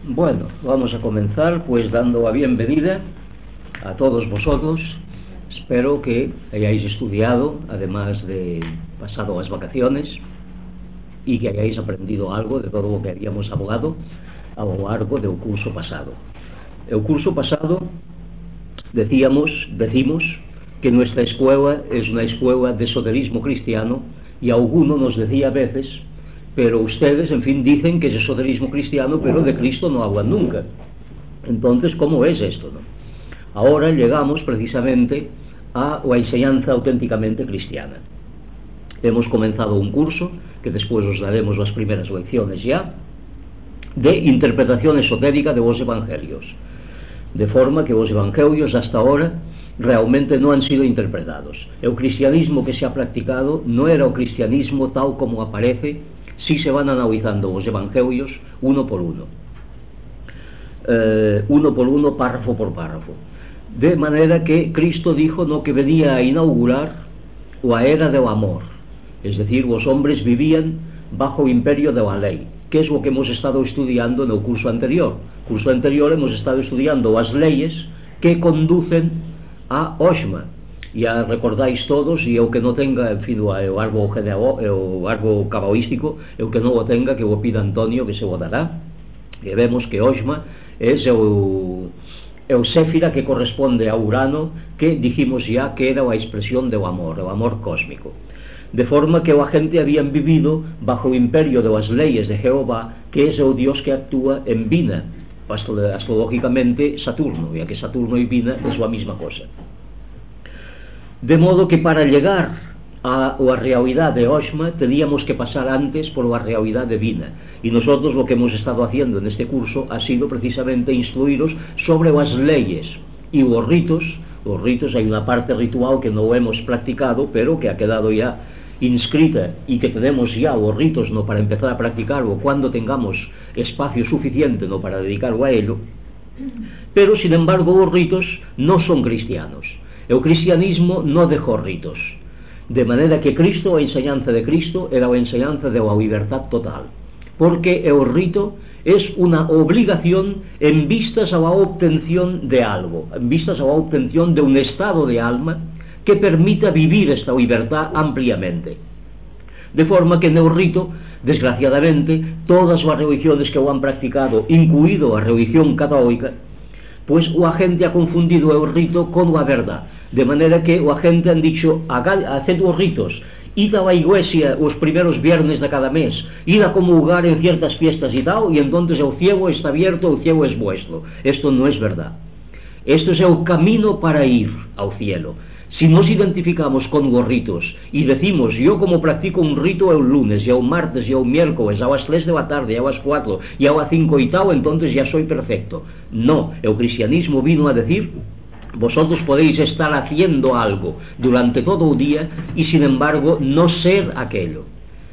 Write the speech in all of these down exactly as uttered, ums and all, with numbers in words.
Bueno, vamos a comenzar pues dando la bienvenida a todos vosotros. Espero que hayáis estudiado, además de pasado las vacaciones, y que hayáis aprendido algo de todo lo que habíamos hablado a lo largo del curso pasado. El curso pasado decíamos, decimos que nuestra escuela es una escuela de esoterismo cristiano, y alguno nos decía a veces: pero ustedes, en fin, dicen que es esoterismo cristiano, pero de Cristo no hablan nunca. Entonces, ¿cómo es esto, no? Ahora llegamos precisamente a la enseñanza auténticamente cristiana. Hemos comenzado un curso, que después os daremos las primeras lecciones ya, de interpretación esotérica de los evangelios. De forma que los evangelios hasta ahora realmente no han sido interpretados. El cristianismo que se ha practicado no era el cristianismo tal como aparece si se van analizando los evangelios uno por uno, eh, uno por uno, párrafo por párrafo, de manera que Cristo dijo no que venía a inaugurar la era del amor, es decir, los hombres vivían bajo el imperio de la ley, que es lo que hemos estado estudiando en el curso anterior. En el curso anterior hemos estado estudiando las leyes que conducen a Oshma. Ya recordáis todos, y el que no tenga, en fin, el árbol, el árbol cabalístico, el que no lo tenga, que lo pida Antonio, que se lo dará. Y vemos que Oshma es el, el Séfira que corresponde a Urano, que dijimos ya que era la expresión del amor, el amor cósmico. De forma que la gente habían vivido bajo el imperio de las leyes de Jehová, que es el Dios que actúa en Vina, astrológicamente Saturno, ya que Saturno y Vina es la misma cosa. De modo que para llegar a la realidad de Oshma teníamos que pasar antes por la realidad de Vina, y nosotros lo que hemos estado haciendo en este curso ha sido precisamente instruiros sobre las leyes y los ritos. Los ritos, hay una parte ritual que no hemos practicado, pero que ha quedado ya inscrita, y que tenemos ya los ritos no para empezar a practicarlo cuando tengamos espacio suficiente no para dedicarlo a ello. Pero sin embargo los ritos no son cristianos. El cristianismo no dejó ritos, de manera que Cristo, la enseñanza de Cristo era la enseñanza de la libertad total, porque el rito es una obligación en vistas a la obtención de algo, en vistas a la obtención de un estado de alma que permita vivir esta libertad ampliamente. De forma que en el rito, desgraciadamente, todas las religiones que lo han practicado, incluido la religión católica, pues la gente ha confundido el rito con la verdad, de manera que la gente han dicho: haced los ritos, id a la iglesia los primeros viernes de cada mes, id a comulgar en ciertas fiestas y tal, y entonces el cielo está abierto, el cielo es vuestro. Esto no es verdad. Esto es el camino para ir al cielo. Si nos identificamos con los ritos y decimos: yo como practico un rito el lunes, y el martes, y el miércoles, a las tres de la tarde, a las cuatro, y a las cinco y tal, entonces ya soy perfecto. No, el cristianismo vino a decir: vosotros podéis estar haciendo algo durante todo el día y sin embargo no ser aquello.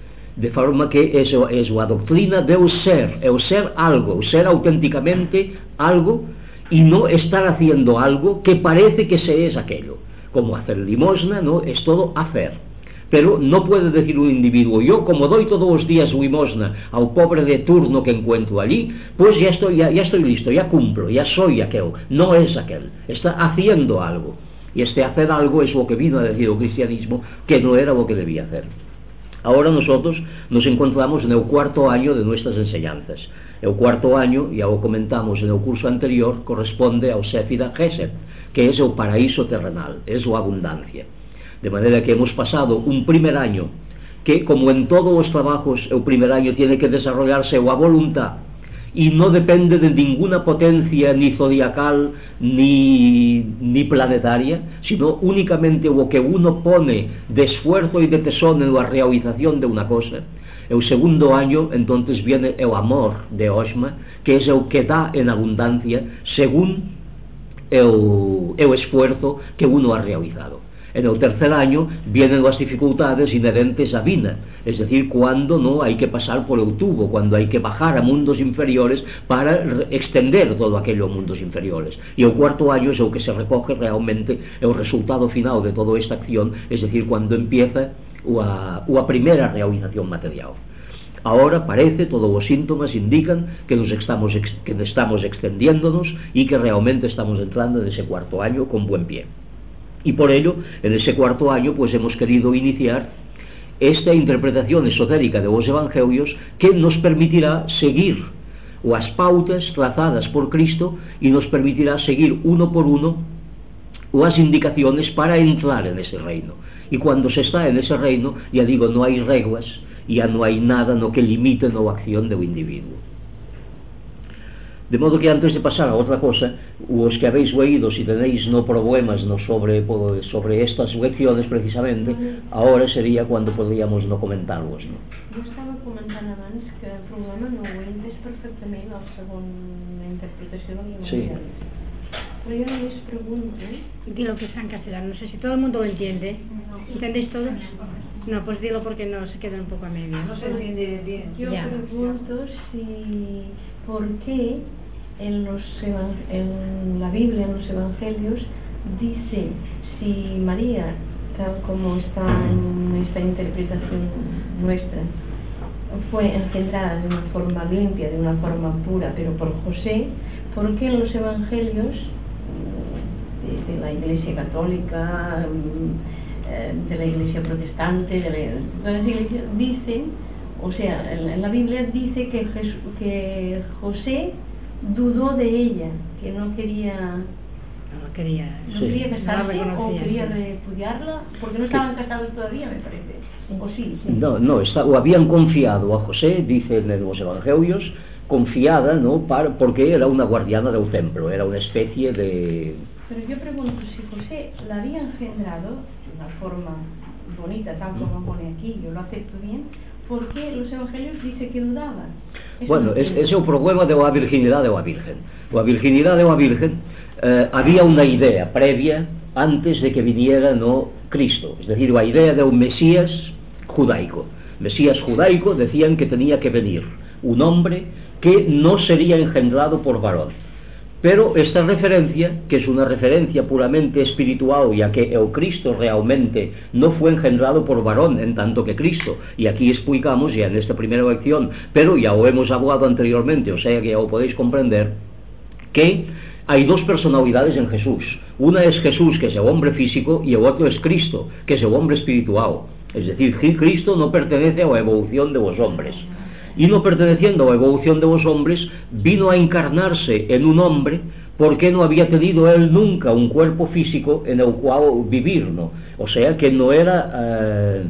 De forma que eso es la doctrina del ser, el ser algo, el ser auténticamente algo, y no estar haciendo algo que parece que se es aquello. Como hacer limosna, ¿no? Es todo hacer. Pero no puede decir un individuo: yo como doy todos los días limosna al pobre de turno que encuentro allí, pues ya estoy, ya, ya estoy listo, ya cumplo, ya soy aquel. No es aquel, está haciendo algo. Y este hacer algo es lo que vino a decir el cristianismo, que no era lo que debía hacer. Ahora nosotros nos encontramos en el cuarto año de nuestras enseñanzas. El cuarto año, ya lo comentamos en el curso anterior, corresponde al Séfira Gesed, que es el paraíso terrenal, es la abundancia. De manera que hemos pasado un primer año que, como en todos los trabajos, el primer año tiene que desarrollarse la voluntad, y no depende de ninguna potencia ni zodiacal ni, ni planetaria, sino únicamente lo que uno pone de esfuerzo y de tesón en la realización de una cosa. El segundo año entonces viene el amor de Oshma, que es el que da en abundancia según el, el esfuerzo que uno ha realizado. En el tercer año vienen las dificultades inherentes a Vina, es decir, cuando no hay que pasar por el tubo, cuando hay que bajar a mundos inferiores para extender todo aquello a mundos inferiores. Y el cuarto año es el que se recoge realmente el resultado final de toda esta acción, es decir, cuando empieza la, la primera realización material. Ahora parece, todos los síntomas indican que nos estamos, que estamos extendiéndonos y que realmente estamos entrando en ese cuarto año con buen pie. Y por ello, en ese cuarto año, pues hemos querido iniciar esta interpretación esotérica de los evangelios que nos permitirá seguir las pautas trazadas por Cristo y nos permitirá seguir uno por uno las indicaciones para entrar en ese reino. Y cuando se está en ese reino, ya digo, no hay reglas, ya no hay nada no que limite no la acción del individuo. De modo que antes de pasar a otra cosa, los que habéis leído, si tenéis no problemas no sobre, sobre estas lecciones precisamente, ahora sería cuando podríamos no comentarlos, no? Jo estava comentant abans que el problema no ho he entès perfectament la segona interpretació de l'Evangeli. Sí. Pero yo només pregunto, ¿eh? Dilo que está en castellano, no sé si todo el mundo lo entiende. No. ¿Entendéis todos? No, pues dilo porque no se queda un poco a medio. No se entiende bien. Yo ya. pregunto si, ¿por qué en, los, en la Biblia, en los Evangelios, dice si María, tal como está en esta interpretación nuestra, fue engendrada de una forma limpia, de una forma pura, pero por José, ¿por qué en los Evangelios de, de la Iglesia Católica, de la Iglesia Protestante, de, la, de las iglesias, dicen, o sea, en la Biblia dice que, Jesús, que José dudó de ella, que no quería no quería, no quería casarse no o quería sí. repudiarla, porque no estaban casados todavía, me parece, o sí, sí. No, no, está, o habían confiado a José, dicen en los Evangelios, confiada, ¿no? Para, porque era una guardiana del templo, era una especie de... Pero yo pregunto, si José la había engendrado de una forma bonita, tal como pone aquí, yo lo acepto bien, ¿por qué los Evangelios dicen que dudaba? Eso Bueno, no es, es el problema de la virginidad de la Virgen. La virginidad de la Virgen, eh, había una idea previa antes de que viniera no Cristo, es decir, la idea de un Mesías judaico. Mesías judaico decían que tenía que venir un hombre que no sería engendrado por varón. Pero esta referencia, que es una referencia puramente espiritual, ya que el Cristo realmente no fue engendrado por varón en tanto que Cristo, y aquí explicamos ya en esta primera lección, pero ya lo hemos hablado anteriormente, o sea que ya lo podéis comprender, que hay dos personalidades en Jesús. Una es Jesús, que es el hombre físico, y el otro es Cristo, que es el hombre espiritual. Es decir, Cristo no pertenece a la evolución de los hombres. Y no perteneciendo a la evolución de los hombres, vino a encarnarse en un hombre porque no había tenido él nunca un cuerpo físico en el cual vivir, ¿no? O sea que no era, eh,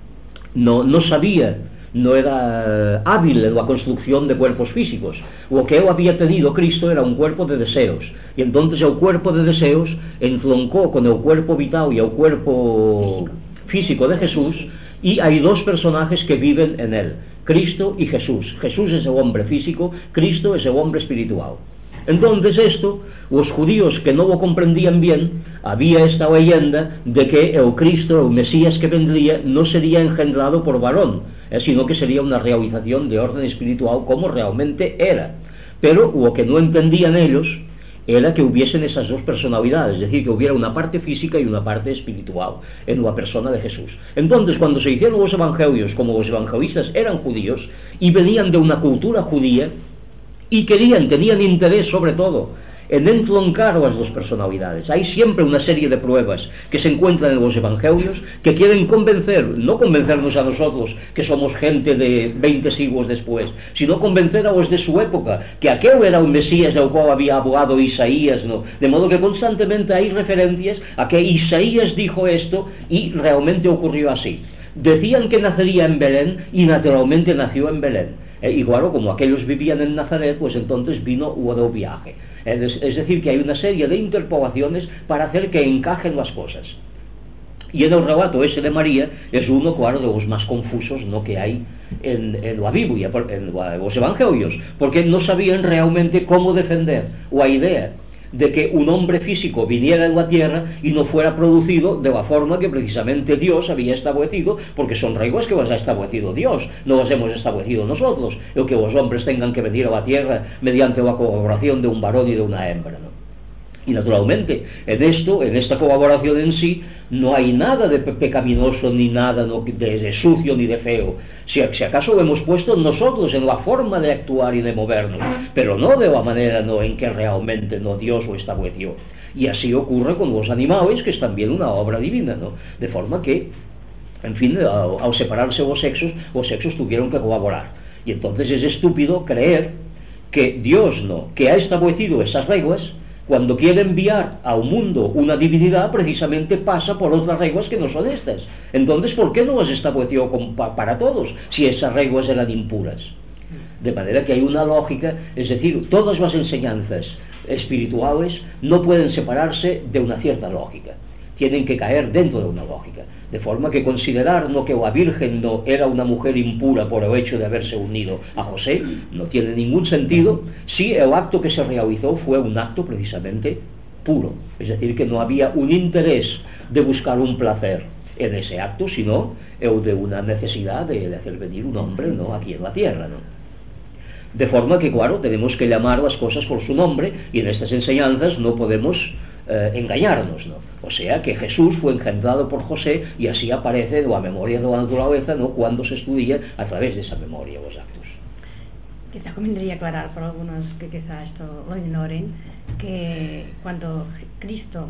no, no sabía, no era eh, hábil en la construcción de cuerpos físicos. Lo que él había tenido, Cristo, era un cuerpo de deseos. Y entonces el cuerpo de deseos entroncó con el cuerpo vital y el cuerpo físico de Jesús, y hay dos personajes que viven en él, Cristo y Jesús. Jesús es el hombre físico, Cristo es el hombre espiritual. Entonces esto, los judíos que no lo comprendían bien, había esta leyenda de que el Cristo, el Mesías que vendría, no sería engendrado por varón, eh, sino que sería una realización de orden espiritual como realmente era. Pero lo que no entendían ellos era que hubiesen esas dos personalidades, es decir, que hubiera una parte física y una parte espiritual en la persona de Jesús. Entonces, cuando se hicieron los evangelios, como los evangelistas eran judíos y venían de una cultura judía y querían, tenían interés sobre todo en entroncar las dos personalidades. Hay siempre una serie de pruebas que se encuentran en los evangelios que quieren convencer, no convencernos a nosotros que somos gente de veinte siglos después, sino convencer a los de su época que aquel era un Mesías del cual había hablado Isaías, ¿no? De modo que constantemente hay referencias a que Isaías dijo esto y realmente ocurrió así. Decían que nacería en Belén y naturalmente nació en Belén. Eh, y claro, como aquellos vivían en Nazaret, pues entonces vino hubo viaje. Es, es decir, que hay una serie de interpolaciones para hacer que encajen las cosas. Y en el relato ese de María es uno, claro, de los más confusos, ¿no?, que hay en, en la Biblia, en los evangelios, porque no sabían realmente cómo defender la idea de que un hombre físico viniera en la tierra y no fuera producido de la forma que precisamente Dios había establecido, porque son reglas que las ha establecido Dios, no las hemos establecido nosotros, el que los hombres tengan que venir a la tierra mediante la colaboración de un varón y de una hembra, ¿no? Y naturalmente, en esto, en esta colaboración en sí, No hay nada de pe pecaminoso, ni nada no, de, de sucio, ni de feo. Si, si acaso lo hemos puesto nosotros en la forma de actuar y de movernos, pero no de la manera no, en que realmente no Dios lo estableció. Y así ocurre con los animales, que es también una obra divina, ¿no? De forma que, en fin, al, al separarse los sexos, los sexos tuvieron que colaborar. Y entonces es estúpido creer que Dios, ¿no?, que ha establecido esas reglas, cuando quiere enviar a un mundo una divinidad, precisamente pasa por otras reglas que no son estas. Entonces, ¿por qué no las estableció para todos, si esas reglas eran impuras? De manera que hay una lógica, es decir, todas las enseñanzas espirituales no pueden separarse de una cierta lógica, tienen que caer dentro de una lógica, de forma que considerar no que la Virgen no era una mujer impura por el hecho de haberse unido a José no tiene ningún sentido si el acto que se realizó fue un acto precisamente puro, es decir, que no había un interés de buscar un placer en ese acto, sino el de una necesidad de, de hacer venir un hombre, ¿no?, aquí en la tierra, ¿no? De forma que, claro, tenemos que llamar las cosas por su nombre, y en estas enseñanzas no podemos eh, engañarnos, ¿no? O sea, que Jesús fue engendrado por José, y así aparece en la memoria de la naturaleza, ¿no?, cuando se estudia a través de esa memoria los actos. Quizá convendría aclarar por algunos que quizá esto lo ignoren, que cuando Cristo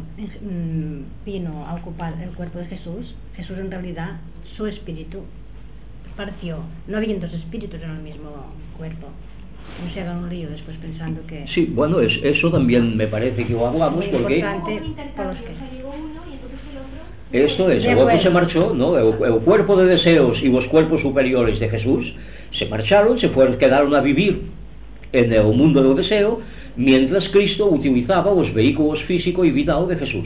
vino a ocupar el cuerpo de Jesús, Jesús en realidad, su espíritu partió, no habían dos espíritus en el mismo cuerpo. No se hagan un lío después pensando que... Sí, bueno, es, eso también me parece que lo hablamos, porque... Por los que... Esto es, el otro se marchó, ¿no? El, el cuerpo de deseos y los cuerpos superiores de Jesús se marcharon, se fueron, quedaron a vivir en el mundo del deseo, mientras Cristo utilizaba los vehículos físico y vital de Jesús,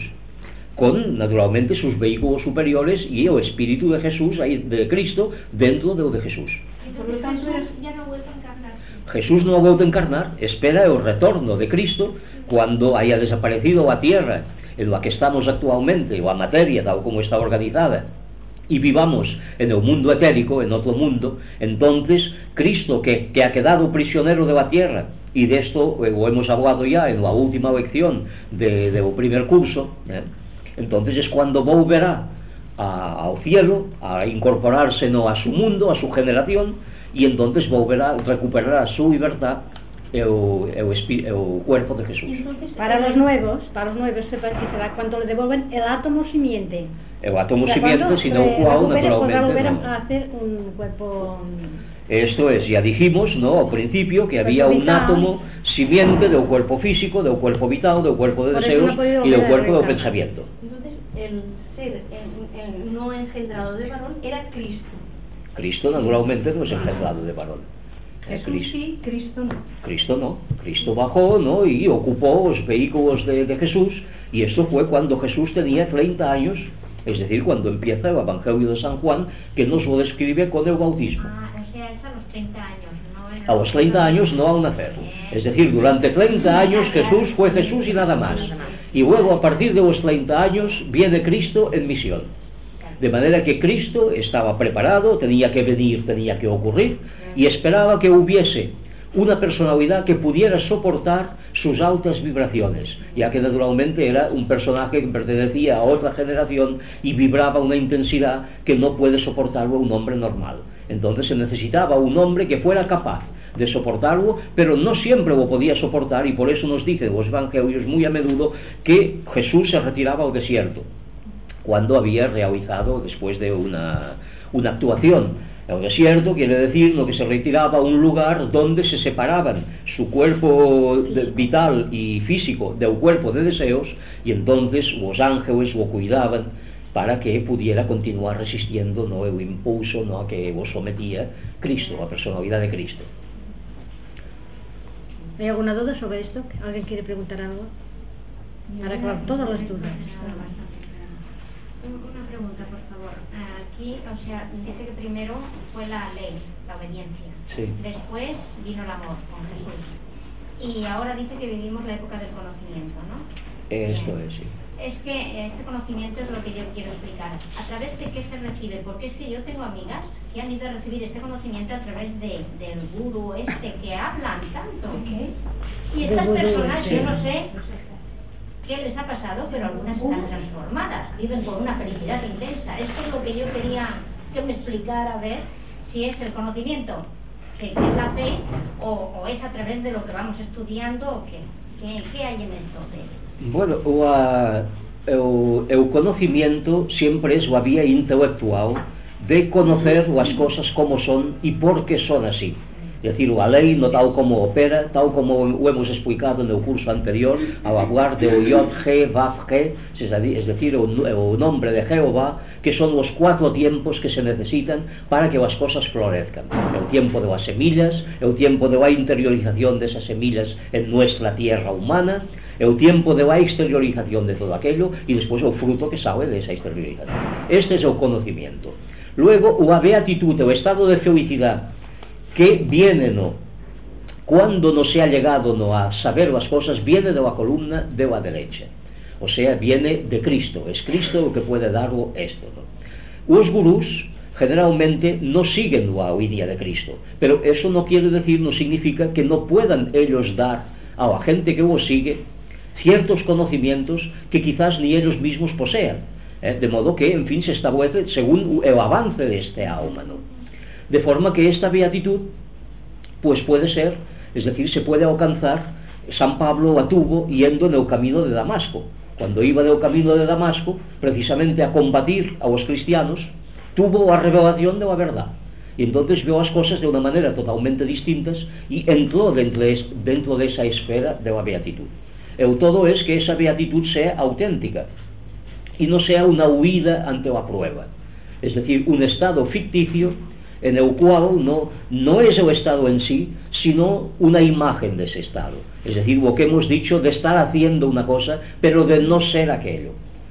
con naturalmente sus vehículos superiores y el espíritu de Jesús, de Cristo, dentro de lo de Jesús. Por lo tanto, ya no ha vuelto a encarnarse. Jesús no ha vuelto a encarnar, espera el retorno de Cristo cuando haya desaparecido la tierra en la que estamos actualmente, la materia tal como está organizada, y vivamos en el mundo etérico, en otro mundo. Entonces Cristo, que, que ha quedado prisionero de la tierra, y de esto eh, lo hemos hablado ya en la última lección del de primer curso, ¿eh? Entonces es cuando volverá a, al cielo, a incorporarse no a su mundo, a su generación, y entonces volverá, recuperará su libertad, el, el, el, el cuerpo de Jesús. Para los nuevos, para los nuevos se parece que será cuando le devuelven el átomo simiente. El átomo simiente, si no cual, naturalmente volver no. a hacer un cuerpo... Esto es, ya dijimos, ¿no?, al principio, que había un átomo simiente del cuerpo físico, del cuerpo vital, del cuerpo de deseos y del cuerpo del pensamiento. Entonces, el ser el, el no engendrado de varón era Cristo. Cristo, naturalmente, no es engendrado de varón. Jesús Cristo, sí, Cristo no. Cristo no. Cristo bajó, ¿no?, y ocupó los vehículos de, de Jesús, y esto fue cuando Jesús tenía treinta años, es decir, cuando empieza el Evangelio de San Juan, que nos lo describe con el bautismo. Ah, o sea, es a los treinta años, no era... A los treinta años, no al nacer. Es decir, durante treinta años Jesús fue Jesús y nada más. Y luego, a partir de los treinta años, viene Cristo en misión. De manera que Cristo estaba preparado, tenía que venir, tenía que ocurrir, y esperaba que hubiese una personalidad que pudiera soportar sus altas vibraciones, ya que naturalmente era un personaje que pertenecía a otra generación y vibraba una intensidad que no puede soportarlo un hombre normal. Entonces se necesitaba un hombre que fuera capaz de soportarlo, pero no siempre lo podía soportar, y por eso nos dicen los evangelios muy a menudo que Jesús se retiraba al desierto cuando había realizado, después de una, una actuación. El desierto quiere decir lo que se retiraba a un lugar donde se separaban su cuerpo de, vital y físico del cuerpo de deseos, y entonces los ángeles lo cuidaban para que pudiera continuar resistiendo, ¿no?, el impulso, ¿no?, a que lo sometía Cristo, la personalidad de Cristo. ¿Hay alguna duda sobre esto? ¿Alguien quiere preguntar algo? Para aclarar todas las dudas. Una pregunta, por favor. Aquí, o sea, dice que primero fue la ley, la obediencia. Sí. Después vino el amor con Jesús. Y ahora dice que vivimos la época del conocimiento, ¿no? Esto es, sí. Es que este conocimiento es lo que yo quiero explicar. ¿A través de qué se recibe? Porque es que yo tengo amigas que han ido a recibir este conocimiento a través de, del gurú este que hablan tanto. ¿Qué? Y estas personas, yo no sé... qué les ha pasado, pero algunas están transformadas, viven con una felicidad intensa. Esto es lo que yo quería que me explicara, a ver si es el conocimiento, que, que es la fe, o, o es a través de lo que vamos estudiando, o qué, qué, qué hay en esto. De... Bueno, o, a, o, o conocimiento sempre es o a vía intelectual de conocer as cosas como son e por que son así. É dicir, a lei no tal como opera, tal como o hemos explicado no curso anterior, ao hablar de o Yod, He, Vav, He, es decir, o, o nombre de Jehová, que son los cuatro tiempos que se necesitan para que as cosas florezcan. El tiempo de las semillas, el tiempo de la interiorización de esas semillas en nuestra tierra humana, el tiempo de la exteriorización de todo aquello y después el fruto que sale de esa exteriorización. Este es el conocimiento. Luego, la beatitud, el estado de felicidad que viene no cuando no se ha llegado no a saber las cosas, viene de la columna de la derecha, o sea, viene de Cristo. Es Cristo el que puede darlo esto, ¿no? Los gurús generalmente no siguen la línea de Cristo, pero eso no quiere decir, no significa que no puedan ellos dar a la gente que los sigue ciertos conocimientos que quizás ni ellos mismos posean, ¿eh? De modo que, en fin, se establece según el avance de este alma, ¿no? De forma que esta beatitud pues puede ser, es decir, se puede alcanzar. San Pablo la tuvo yendo en el camino de Damasco. Cuando iba en el camino de Damasco precisamente a combatir a los cristianos, tuvo la revelación de la verdad y entonces vio las cosas de una manera totalmente distintas y entró dentro de, dentro de esa esfera de la beatitud. El todo es que esa beatitud sea auténtica y no sea una huida ante la prueba, es decir, un estado ficticio en el cual no, no es el estado en sí, sino una imagen de ese estado. Es decir, lo que hemos dicho de estar haciendo una cosa, pero de no ser aquello.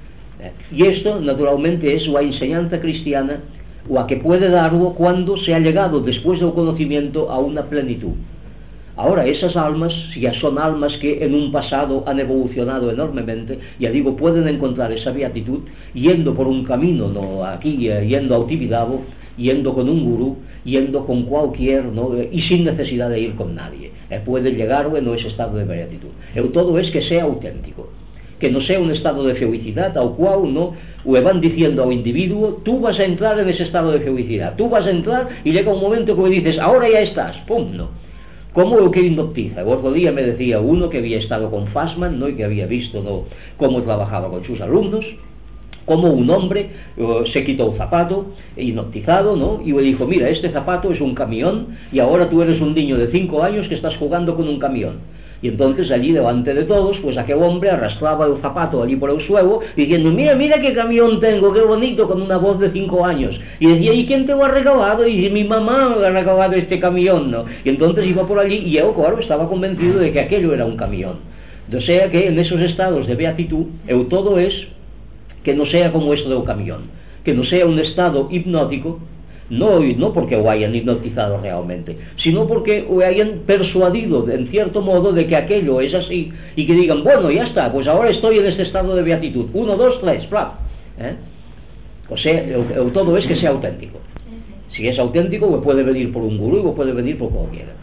Y esto, naturalmente, es la enseñanza cristiana, la que puede darlo cuando se ha llegado, después del conocimiento, a una plenitud. Ahora, esas almas, si ya son almas que en un pasado han evolucionado enormemente, ya digo, pueden encontrar esa beatitud yendo por un camino, no aquí, yendo a Tibidabo, yendo con un gurú, yendo con cualquier, ¿no? Y sin necesidad de ir con nadie. Eh, puede llegar en ese estado de beatitud. El todo es que sea auténtico, que no sea un estado de felicidad al cual no le van diciendo al individuo, tú vas a entrar en ese estado de felicidad, tú vas a entrar, y llega un momento que le dices, ahora ya estás, pum, no. Como lo que hipnotiza. El otro día me decía uno que había estado con Fassman, ¿no? Y que había visto, ¿no?, cómo trabajaba con sus alumnos, como un hombre uh, se quitó el zapato hipnotizado, ¿no? Y le dijo, mira, este zapato es un camión y ahora tú eres un niño de cinco años que estás jugando con un camión. Y entonces allí delante de todos, pues aquel hombre arrastraba el zapato allí por el suelo diciendo, mira, mira qué camión tengo, qué bonito, con una voz de cinco años. Y decía, ¿y quién te lo ha regalado? Y dice, mi mamá me ha regalado este camión, ¿no? Y entonces iba por allí y yo, claro, estaba convencido de que aquello era un camión. O sea que en esos estados de beatitud, el todo es que no sea como esto del camión, que no sea un estado hipnótico, no, no porque lo hayan hipnotizado realmente, sino porque lo hayan persuadido en cierto modo de que aquello es así, y que digan, bueno, ya está, pues ahora estoy en este estado de beatitud, uno, dos, tres, flap, ¿eh? O sea, el, el todo es que sea auténtico. Si es auténtico, pues puede venir por un gurú o puede venir por cualquiera.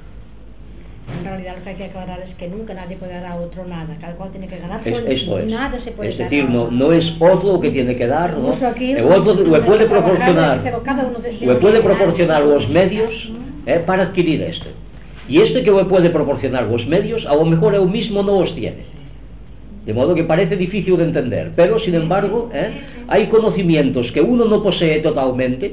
En realidad lo que hay que aclarar es que nunca nadie puede dar a otro nada, cada cual tiene que ganar, es, esto es. Nada se puede es decir, dar no, no es otro que tiene que dar, ¿no? Aquí, el otro le puede proporcionar, le puede proporcionar los medios eh, para adquirir esto, y este que le puede proporcionar los medios, a lo mejor él mismo no los tiene, de modo que parece difícil de entender, pero sin embargo eh, hay conocimientos que uno no posee totalmente,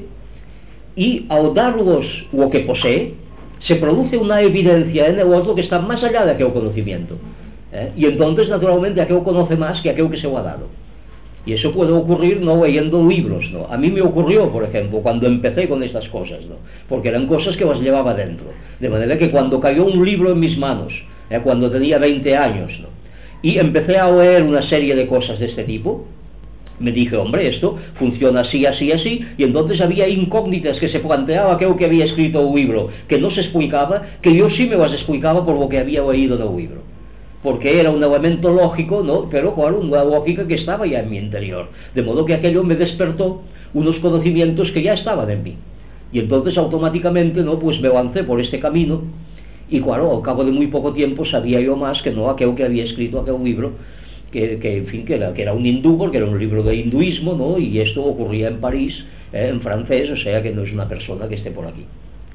y al darlos lo que posee, se produce una evidencia en el otro que está más allá de aquel conocimiento, ¿eh? Y entonces naturalmente aquel conoce más que aquel que se lo ha dado, y eso puede ocurrir no leyendo libros, ¿no? A mí me ocurrió, por ejemplo, cuando empecé con estas cosas, ¿no? Porque eran cosas que las llevaba dentro, de manera que cuando cayó un libro en mis manos, ¿eh? Cuando tenía veinte años, ¿no?, y empecé a leer una serie de cosas de este tipo, me dije, hombre, esto funciona así, así, así, y entonces había incógnitas que se planteaba aquel que había escrito un libro, que no se explicaba, que yo sí me las explicaba por lo que había leído en el libro, porque era un elemento lógico, ¿no?, pero claro, una lógica que estaba ya en mi interior, de modo que aquello me despertó unos conocimientos que ya estaban en mí, y entonces automáticamente, ¿no?, pues me lancé por este camino, y claro, al cabo de muy poco tiempo sabía yo más que no aquel que había escrito aquel libro, que, que en fin, que era, que era un hindú, porque era un libro de hinduismo, ¿no? Y esto ocurría en París, eh, en francés, o sea que no es una persona que esté por aquí.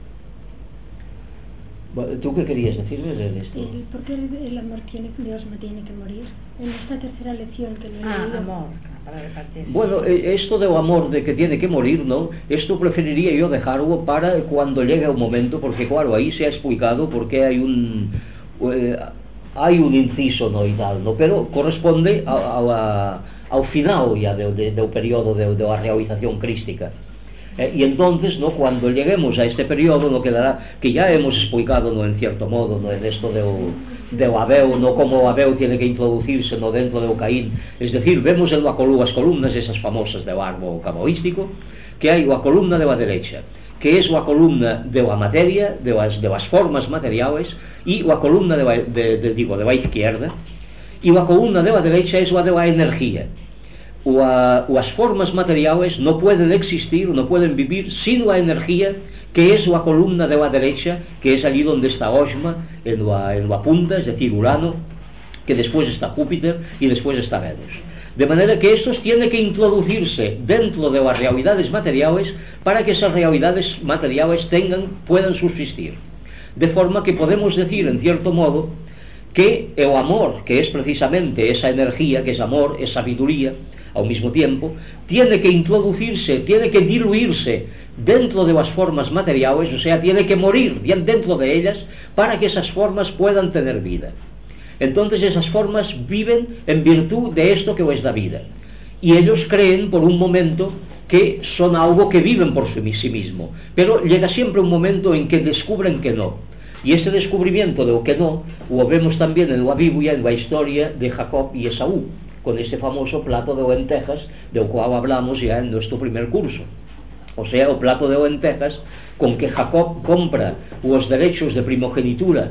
¿Tú qué querías decirme de esto? ¿Por qué el amor tiene, Dios no tiene que morir? En esta tercera lección que le he Ah, leído. amor, para repartir. Bueno, esto de amor, de que tiene que morir, ¿no? Esto preferiría yo dejarlo para cuando llegue un momento, porque claro, ahí se ha explicado por qué hay un... Eh, hay un inciso, ¿no? Y tal, ¿no? Pero corresponde a, a la, al final ya del de, de periodo de, de la realización crística. Eh, y entonces, ¿no? Cuando lleguemos a este periodo, no quedará, que ya hemos explicado, ¿no? En cierto modo, ¿no? En esto del, del Abel, ¿no? Cómo Abel tiene que introducirse, ¿no? Dentro del Caín. Es decir, vemos en la columna, las columnas esas famosas del árbol cabalístico, que hay la columna de la derecha, que es la columna de la materia, de las, de las formas materiales, y la columna de la, de, de, digo, de la izquierda, y la columna de la derecha es la de la energía. La, las formas materiales no pueden existir, no pueden vivir sin la energía, que es la columna de la derecha, que es allí donde está Oshma, en la, en la punta, es decir, Urano, que después está Júpiter y después está Venus. De manera que estos tienen que introducirse dentro de las realidades materiales para que esas realidades materiales tengan, puedan subsistir. De forma que podemos decir, en cierto modo, que el amor, que es precisamente esa energía, que es amor, es sabiduría, al mismo tiempo, tiene que introducirse, tiene que diluirse dentro de las formas materiales, o sea, tiene que morir dentro de ellas para que esas formas puedan tener vida. Entonces esas formas viven en virtud de esto que les da vida. Y ellos creen por un momento que son algo que viven por sí mismo, pero llega siempre un momento en que descubren que no. Y ese descubrimiento de lo que no, lo vemos también en la Biblia, en la historia de Jacob y Esaú, con ese famoso plato de lentejas del cual hablamos ya en nuestro primer curso. O sea, el plato de lentejas con que Jacob compra los derechos de primogenitura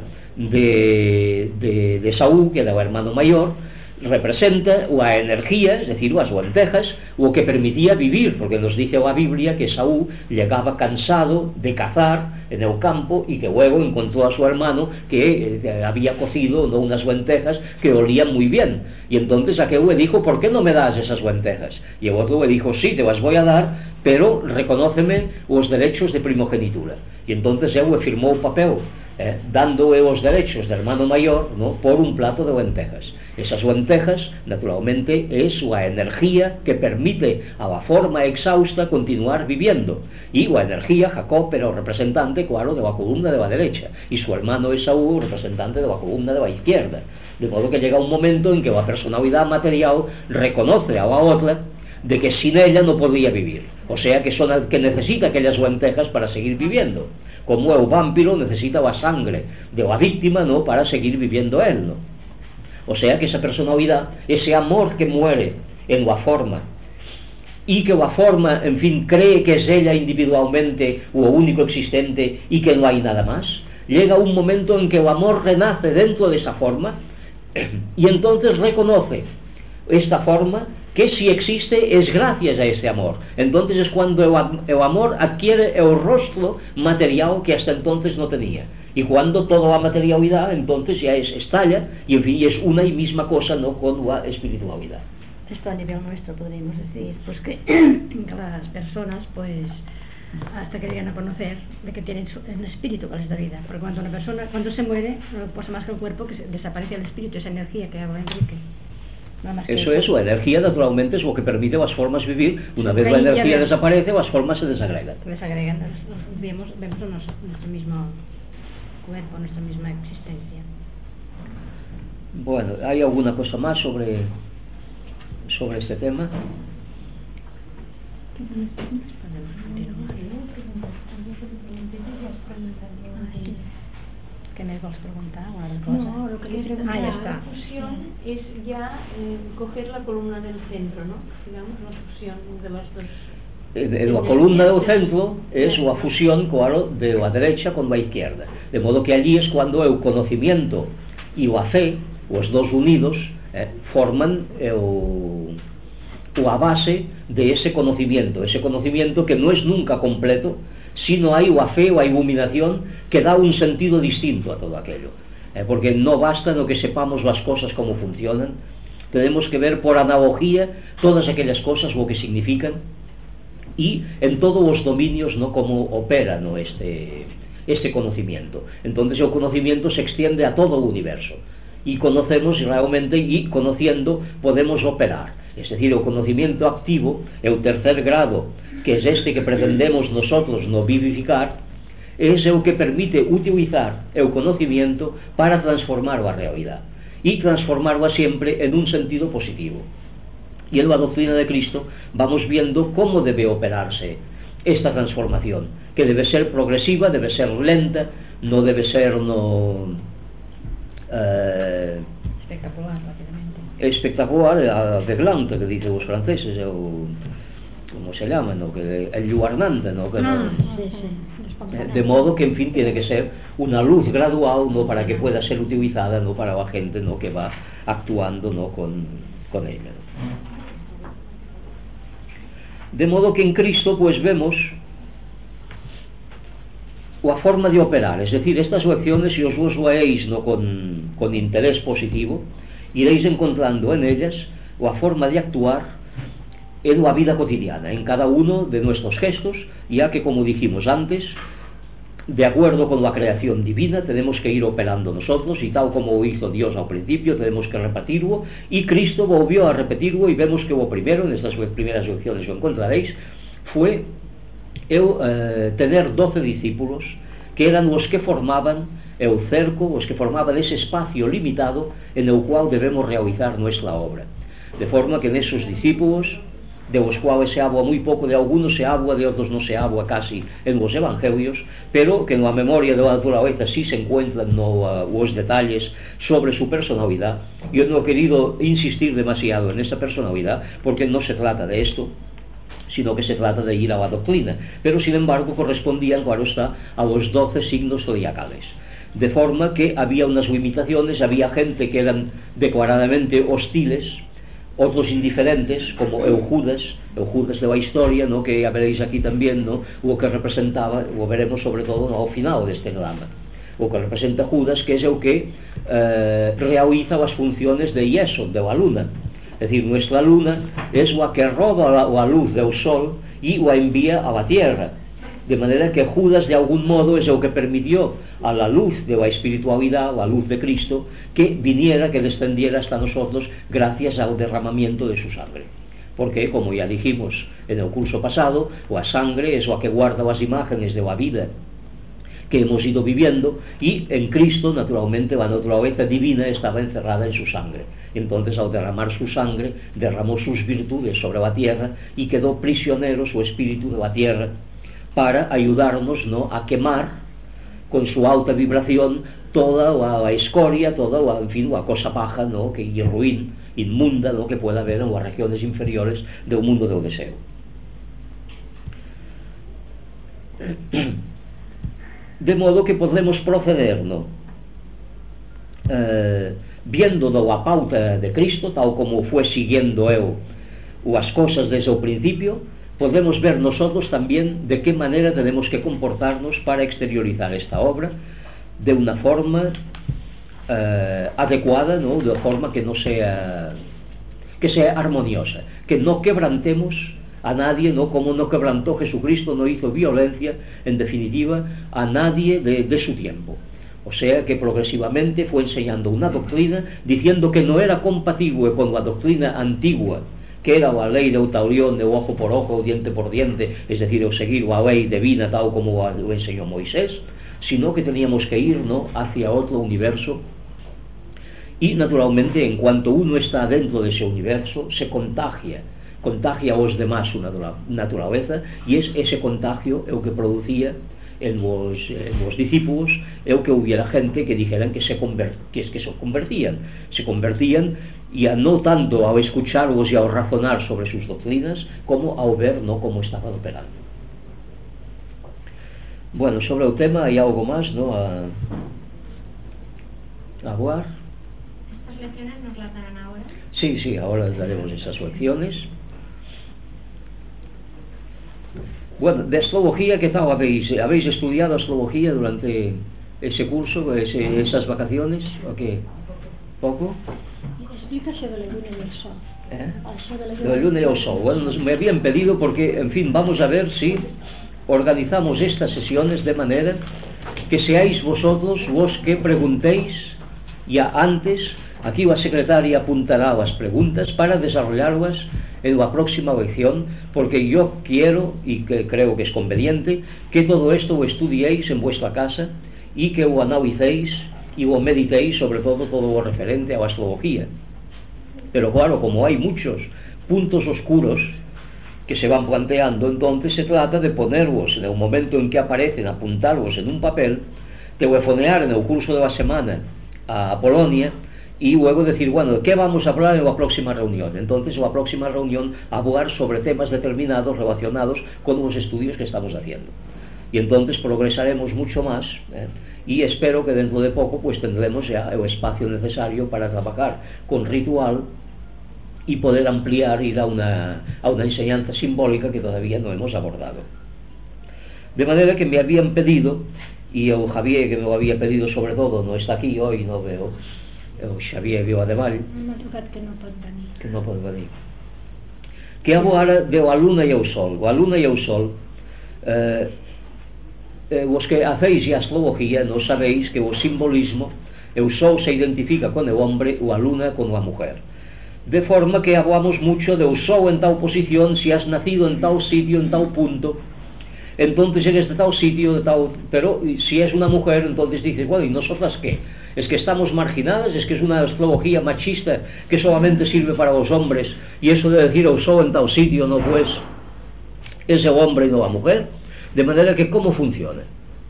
de, de, de Esaú, que era el hermano mayor, representa la energía, es decir, las lentejas, lo que permitía vivir, porque nos dice la Biblia que Esaú llegaba cansado de cazar en el campo y que luego encontró a su hermano que eh, había cocido, ¿no? Unas lentejas que olían muy bien, y entonces aquel le dijo: ¿por qué no me das esas lentejas? Y el otro le dijo: sí, te las voy a dar, pero reconóceme los derechos de primogenitura. Y entonces él le firmó el papel, eh, dándole los derechos de hermano mayor, ¿no? Por un plato de lentejas. Esas lentejas, naturalmente, es la energía que permite a la forma exhausta continuar viviendo. Y la energía, Jacob era el representante, claro, de la columna de la derecha, y su hermano Esaú, el representante de la columna de la izquierda. De modo que llega un momento en que la personalidad material reconoce a la otra de que sin ella no podría vivir. O sea que, son, que necesita aquellas lentejas para seguir viviendo. Como el vampiro necesita la sangre de la víctima, ¿no? Para seguir viviendo él, ¿no? O sea que esa personalidad, ese amor que muere en la forma, y que la forma, en fin, cree que es ella individualmente lo único existente y que no hay nada más, llega un momento en que el amor renace dentro de esa forma y entonces reconoce esta forma, que si existe es gracias a ese amor. Entonces es cuando el, el amor adquiere el rostro material que hasta entonces no tenía. Y cuando toda la materialidad entonces ya es, estalla, y en fin, es una y misma cosa, no con la espiritualidad. Esto a nivel nuestro podríamos decir, pues que, que las personas, pues, hasta que llegan a conocer de que tienen un espíritu que les da vida. Porque cuando una persona, cuando se muere, no pasa más que el cuerpo, que se, desaparece el espíritu, esa energía que habla Enrique. Eso es, la energía naturalmente es lo que permite a las formas vivir. Una vez la energía desaparece, las formas se desagregan. Desagregan, vemos, vemos nuestro, nuestro mismo cuerpo, nuestra misma existencia. Bueno, ¿hay alguna cosa más sobre, sobre este tema? ¿Qué me vas a preguntar? No, lo que le preguntaba. Ah, ya está. La fusión es ya eh, coger la columna del centro, ¿no? Digamos, la fusión de las dos. En la columna del centro es la fusión, claro, de la derecha con la izquierda. De modo que allí es cuando el conocimiento y la fe, los dos unidos, eh, forman el, la base de ese conocimiento. Ese conocimiento que no es nunca completo, si no hay la fe o la iluminación que da un sentido distinto a todo aquello. Eh, porque no basta no que sepamos las cosas como funcionan, tenemos que ver por analogía todas aquellas cosas, lo que significan, y en todos los dominios, ¿no?, cómo opera, ¿no?, este, este conocimiento. Entonces el conocimiento se extiende a todo el universo, y conocemos realmente, y conociendo podemos operar. Es decir, el conocimiento activo, el tercer grado, que es este que pretendemos nosotros no vivificar, es el que permite utilizar el conocimiento para transformar la realidad, y transformarla siempre en un sentido positivo. Y en la doctrina de Cristo vamos viendo cómo debe operarse esta transformación, que debe ser progresiva, debe ser lenta, no debe ser no eh, espectacular, rápidamente. Espectacular, aveglante, que dicen los franceses, el, ¿cómo se llama?, ¿no?, que el luarnante, ¿no?, que ah, no, sí, sí. de modo que, en fin, tiene que ser una luz gradual, ¿no?, para que pueda ser utilizada, ¿no?, para la gente, ¿no?, que va actuando, ¿no?, con, con ella, ¿no? De modo que en Cristo pues vemos la forma de operar, es decir, estas lecciones, si os los leéis, ¿no?, con, con interés positivo, iréis encontrando en ellas la forma de actuar en la vida cotidiana, en cada uno de nuestros gestos, ya que, como dijimos antes, de acuerdo con la creación divina tenemos que ir operando nosotros, y tal como lo hizo Dios al principio tenemos que repetirlo, y Cristo volvió a repetirlo, y vemos que lo primero, en estas primeras lecciones lo encontraréis, fue el eh, tener doce discípulos, que eran los que formaban el cerco, los que formaban ese espacio limitado en el cual debemos realizar nuestra obra. De forma que en esos discípulos, de los cuales se habla muy poco, de algunos se habla, de otros no se habla casi en los evangelios, pero que en la memoria de la naturaleza sí se encuentran, ¿no?, uh, los detalles sobre su personalidad. Yo no he querido insistir demasiado en esa personalidad, porque no se trata de esto, sino que se trata de ir a la doctrina, pero sin embargo correspondían, claro está, a los doce signos zodiacales. De forma que había unas limitaciones, había gente que eran declaradamente hostiles, otros indiferentes, como el Judas, el Judas de la historia, ¿no?, que ya veréis aquí también, ¿no?, lo que representaba, lo veremos sobre todo, ¿no?, al final de este drama, lo que representa Judas, que es el que eh, realiza las funciones de Yesod, de la luna. Es decir, nuestra luna es la que roba la, la luz del sol y la envía a la tierra, de manera que Judas de algún modo es el que permitió a la luz de la espiritualidad, la luz de Cristo, que viniera, que descendiera hasta nosotros gracias al derramamiento de su sangre. Porque, como ya dijimos en el curso pasado, la sangre es la que guarda las imágenes de la vida que hemos ido viviendo, y en Cristo, naturalmente, la naturaleza divina estaba encerrada en su sangre. Entonces, al derramar su sangre, derramó sus virtudes sobre la tierra y quedó prisionero su espíritu de la tierra, para ayudarnos, ¿no?, a quemar con su alta vibración toda la, la escoria, toda la, en fin, la cosa baja, ¿no?, que, y ruin, inmunda, ¿no?, que pueda haber en las regiones inferiores del mundo del deseo. De modo que podemos proceder, ¿no?, eh, viendo de la pauta de Cristo, tal como fue siguiendo él las cosas desde el principio, podemos ver nosotros también de qué manera tenemos que comportarnos para exteriorizar esta obra de una forma eh, adecuada, ¿no?, de forma que no sea, que sea armoniosa, que no quebrantemos a nadie, ¿no?, como no quebrantó Jesucristo, no hizo violencia, en definitiva, a nadie de, de su tiempo. O sea que progresivamente fue enseñando una doctrina, diciendo que no era compatible con la doctrina antigua, que era la ley de Eutaulión, de ojo por ojo, diente por diente, es decir, el seguir la ley divina tal como lo enseñó Moisés, sino que teníamos que ir, ¿no?, hacia otro universo. Y naturalmente, en cuanto uno está dentro de ese universo, se contagia, contagia a los demás su naturaleza, y es ese contagio el que producía en los, en los discípulos el que hubiera gente que dijeran que se, convert, que es que se convertían, se convertían ya no tanto al escucharlos y al razonar sobre sus doctrinas, como al ver, ¿no?, cómo estaban operando. Bueno, sobre el tema hay algo más, ¿no?, a, a hablar. ¿Estas lecciones nos las darán ahora? Sí, sí, ahora daremos esas lecciones. Bueno, de astrología, ¿qué tal habéis? ¿Habéis estudiado astrología durante ese curso, ese, esas vacaciones? ¿O qué? ¿Poco? explica eso de la luna y el sol. ¿Eh? Eso de la De la luna y el sol. Bueno, nos, me habían pedido porque, en fin, vamos a ver si organizamos estas sesiones de manera que seáis vosotros los que preguntéis ya antes. Aquí la secretaria apuntará las preguntas para desarrollarlas en la próxima lección, porque yo quiero, y que creo que es conveniente, que todo esto lo estudiéis en vuestra casa y que lo analicéis y lo meditéis, sobre todo todo lo referente a la astrología. Pero claro, como hay muchos puntos oscuros que se van planteando, entonces se trata de ponerlos en el momento en que aparecen, apuntarlos en un papel, telefonear en el curso de la semana a Polonia y luego decir, bueno, ¿de qué vamos a hablar en la próxima reunión? Entonces, en la próxima reunión, hablar sobre temas determinados relacionados con los estudios que estamos haciendo. Y entonces progresaremos mucho más, ¿eh? Y espero que dentro de poco pues tendremos ya el espacio necesario para trabajar con ritual y poder ampliar, ir a una, a una enseñanza simbólica que todavía no hemos abordado. De manera que me habían pedido, y el Javier que me lo había pedido sobre todo no está aquí hoy, no veo, el Xavier Viladevall, que no pot venir, que no pot venir, que hablara de la luna y el sol. La luna y el sol, eh, eh, los que hacéis ya astrología no sabéis que el simbolismo, el sol se identifica con el hombre, la luna con la mujer, de forma que hablamos mucho del sol en tal posición, si has nacido en tal sitio, en tal punto, entonces eres de tal sitio, de tal, pero si es una mujer, entonces dices, bueno, ¿y nosotras qué? ¿Es que estamos marginadas? ¿Es que es una astrología machista que solamente sirve para los hombres? Y eso de decir el sol en tal sitio, no, pues es el hombre y no la mujer. De manera que, ¿cómo funciona?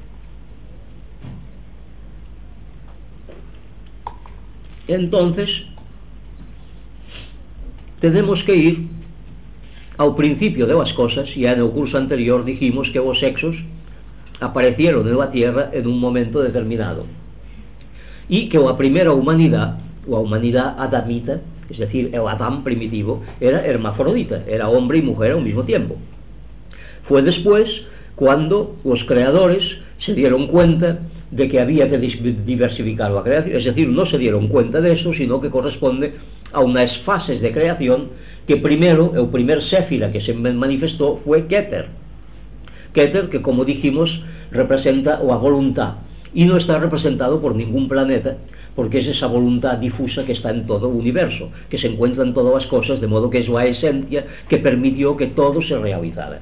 Entonces tenemos que ir al principio de las cosas. Ya en el curso anterior dijimos que los sexos aparecieron en la Tierra en un momento determinado y que la primera humanidad, la humanidad adamita, es decir, el Adán primitivo, era hermafrodita, era hombre y mujer al mismo tiempo. Fue después cuando los creadores se dieron cuenta de que había que diversificar la creación, es decir, no se dieron cuenta de eso, sino que corresponde a unas fases de creación, que primero, el primer séfira que se manifestó fue Keter. Keter, que como dijimos, representa la voluntad, y no está representado por ningún planeta, porque es esa voluntad difusa que está en todo el universo, que se encuentra en todas las cosas, de modo que es la esencia que permitió que todo se realizara.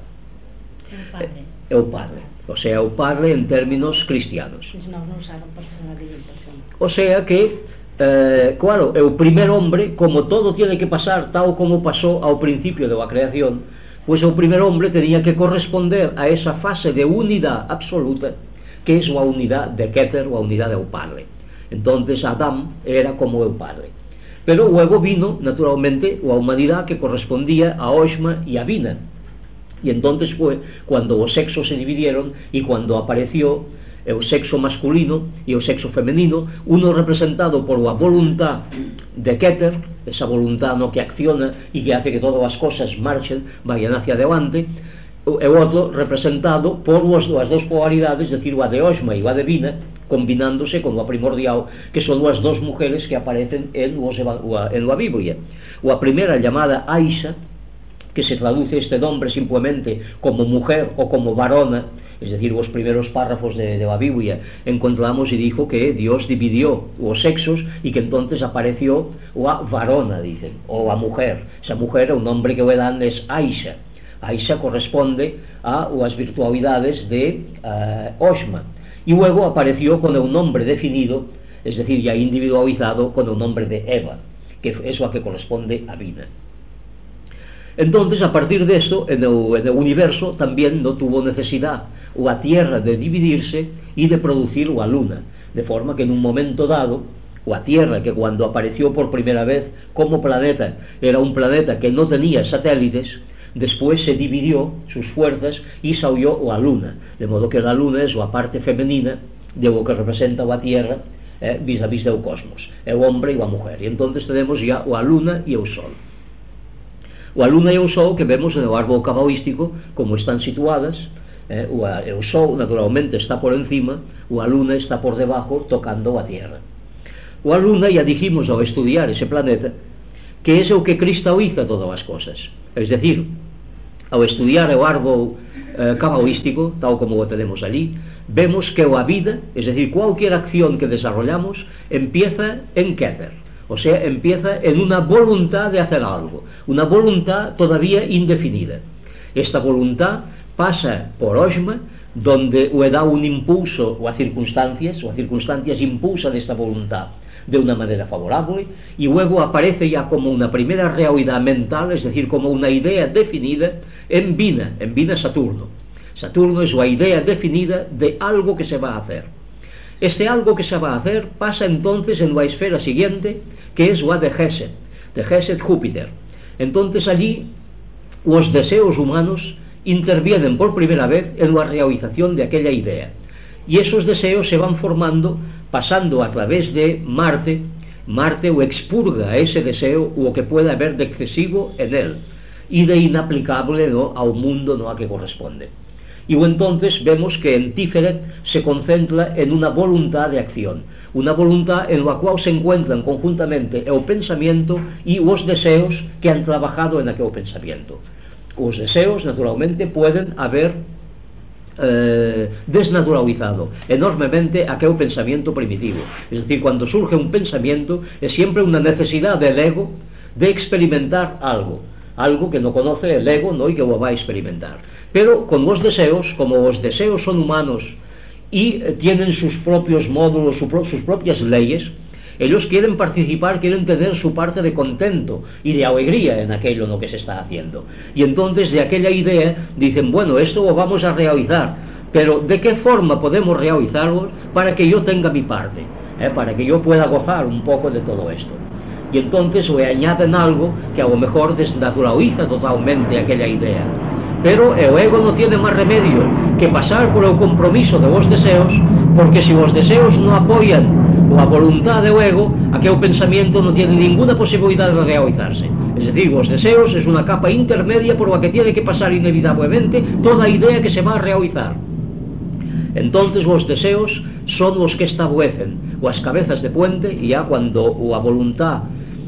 El Padre. El Padre, o sea, el Padre en términos cristianos. No, no usaron personalidad. O sea que, eh, claro, el primer hombre, como todo tiene que pasar tal como pasó al principio de la creación, pues el primer hombre tenía que corresponder a esa fase de unidad absoluta, que es la unidad de Keter, la unidad del Padre. Entonces Adán era como el Padre. Pero luego vino, naturalmente, la humanidad que correspondía a Oshma y a Bina. Y entonces fue cuando los sexos se dividieron y cuando apareció el sexo masculino y el sexo femenino, uno representado por la voluntad de Keter, esa voluntad no que acciona y que hace que todas las cosas marchen, vayan hacia adelante, el otro representado por los, las dos polaridades, es decir, la de Oshma y la de Bina, combinándose con la primordial, que son las dos mujeres que aparecen en, los, en la Biblia. La primera, llamada Aisha, que se traduce este nombre simplemente como mujer o como varona, es decir, los primeros párrafos de, de la Biblia, encontramos y dijo que Dios dividió los sexos y que entonces apareció la varona, dicen, o la mujer. Esa mujer, el nombre que le dan es Aisha. Aisha corresponde a las virtualidades de uh, Oshma. Y luego apareció con el nombre definido, es decir, ya individualizado, con el nombre de Eva, que es la que corresponde a Bina. Entonces, a partir de esto, en el, en el universo también no tuvo necesidad la Tierra de dividirse y de producir la Luna, de forma que en un momento dado, la Tierra, que cuando apareció por primera vez como planeta, era un planeta que no tenía satélites, después se dividió sus fuerzas y salió la Luna, de modo que la Luna es la parte femenina de lo que representa la Tierra eh, vis a vis del cosmos, el hombre y la mujer. Y entonces tenemos ya la Luna y el Sol. La Luna y el Sol, que vemos en el árbol cabalístico, como están situadas, eh, el Sol naturalmente está por encima, la Luna está por debajo, tocando la Tierra. La Luna, ya dijimos al estudiar ese planeta, que é o que cristaliza todas as cosas. Es decir, ao estudiar o árbol eh, cabalístico, tal como lo tenemos allí, vemos que la vida, es decir, cualquier acción que desarrollamos, empieza en Keter, o sea, empieza en una voluntad de hacer algo, una voluntad todavía indefinida. Esta voluntad pasa por Oshma, donde le da un impulso o a circunstancias, o a circunstancias impulsan esta voluntad de una manera favorable, y luego aparece ya como una primera realidad mental, es decir, como una idea definida en Vina, en Vina Saturno. Saturno es la idea definida de algo que se va a hacer. Este algo que se va a hacer pasa entonces en la esfera siguiente, que es la de Gesed, de Gesed Júpiter. Entonces allí los deseos humanos intervienen por primera vez en la realización de aquella idea, y esos deseos se van formando pasando a través de Marte. Marte o expurga ese deseo o lo que pueda haber de excesivo en él y de inaplicable, ¿no?, al mundo, ¿no?, a que corresponde. Y entonces vemos que en Tiferet se concentra en una voluntad de acción, una voluntad en la cual se encuentran conjuntamente el pensamiento y los deseos que han trabajado en aquel pensamiento. Los deseos, naturalmente, pueden haber eh, desnaturalizado enormemente aquel pensamiento primitivo. Es decir, cuando surge un pensamiento, es siempre una necesidad del ego de experimentar algo, algo que no conoce el ego, ¿no?, y que lo va a experimentar. Pero con los deseos, como los deseos son humanos y eh, tienen sus propios módulos, su pro, sus propias leyes, ellos quieren participar, quieren tener su parte de contento y de alegría en aquello en lo que se está haciendo. Y entonces de aquella idea dicen, bueno, esto lo vamos a realizar, pero ¿de qué forma podemos realizarlo para que yo tenga mi parte? ¿Eh? Para que yo pueda gozar un poco de todo esto. Y entonces le añaden algo que a lo mejor desnaturaliza totalmente aquella idea. Pero el ego no tiene más remedio que pasar por el compromiso de los deseos, porque si los deseos no apoyan la voluntad del ego, aquel pensamiento no tiene ninguna posibilidad de realizarse. Es decir, los deseos es una capa intermedia por la que tiene que pasar inevitablemente toda idea que se va a realizar. Entonces los deseos son los que establecen las cabezas de puente, y ya cuando la voluntad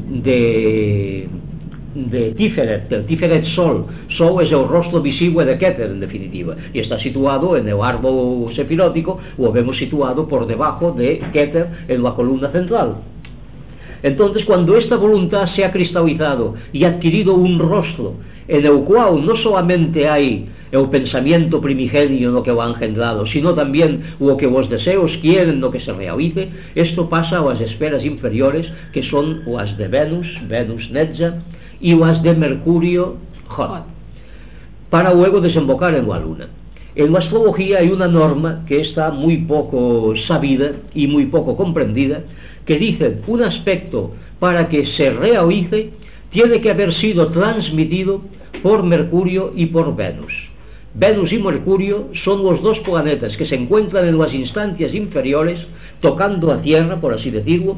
de... de Tiferet, el Tiferet Sol, Sol es el rostro visible de Keter en definitiva, y está situado en el árbol sefirótico, lo vemos situado por debajo de Keter en la columna central. Entonces, cuando esta voluntad se ha cristalizado y ha adquirido un rostro en el cual no solamente hay el pensamiento primigenio lo que lo ha engendrado, sino también lo que los deseos quieren lo que se realice, esto pasa a las esferas inferiores, que son las de Venus, Venus Netza, y las de Mercurio, Jod, para luego desembocar en la Luna. En la astrología hay una norma que está muy poco sabida y muy poco comprendida, que dice un aspecto para que se realice tiene que haber sido transmitido por Mercurio y por Venus. Venus y Mercurio son los dos planetas que se encuentran en las instancias inferiores, tocando a Tierra, por así decirlo,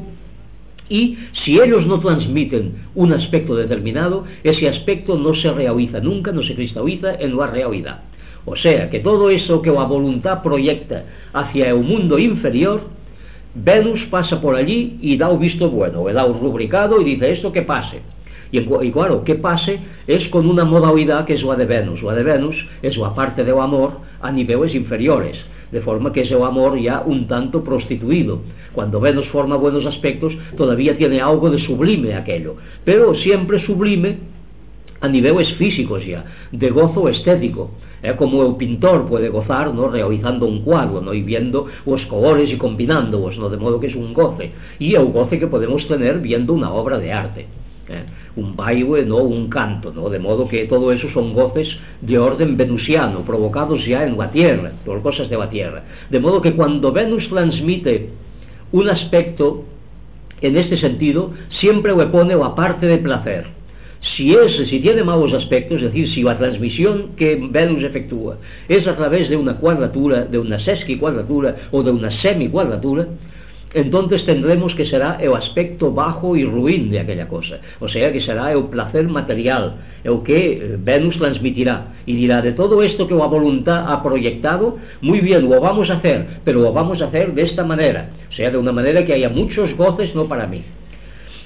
y si ellos no transmiten un aspecto determinado, ese aspecto no se realiza nunca, no se cristaliza en la realidad. O sea, que todo eso que la voluntad proyecta hacia el mundo inferior, Venus pasa por allí y da un visto bueno, le da un rubricado y dice esto que pase. Y, y claro, que pase es con una modalidad que es la de Venus. La de Venus es la parte del amor a niveles inferiores, de forma que es el amor ya un tanto prostituido. Cuando Venus forma buenos aspectos, todavía tiene algo de sublime aquello, pero siempre sublime a niveles físicos ya, de gozo estético, ¿eh? Como el pintor puede gozar, ¿no?, realizando un cuadro, ¿no?, y viendo los colores y combinándolos, ¿no?, de modo que es un goce, y el goce que podemos tener viendo una obra de arte, ¿eh? Un baile, ¿no?, un canto, ¿no?, de modo que todo eso son goces de orden venusiano, provocados ya en la Tierra, por cosas de la Tierra, de modo que cuando Venus transmite un aspecto en este sentido, siempre le pone la parte de placer. Si, es, si tiene malos aspectos, es decir, si la transmisión que Venus efectúa es a través de una cuadratura, de una sesquicuadratura o de una semicuadratura, entonces tendremos que será el aspecto bajo y ruin de aquella cosa, o sea que será el placer material, el que Venus transmitirá, y dirá, de todo esto que la voluntad ha proyectado, muy bien, lo vamos a hacer, pero lo vamos a hacer de esta manera, o sea, de una manera que haya muchos goces, no para mí.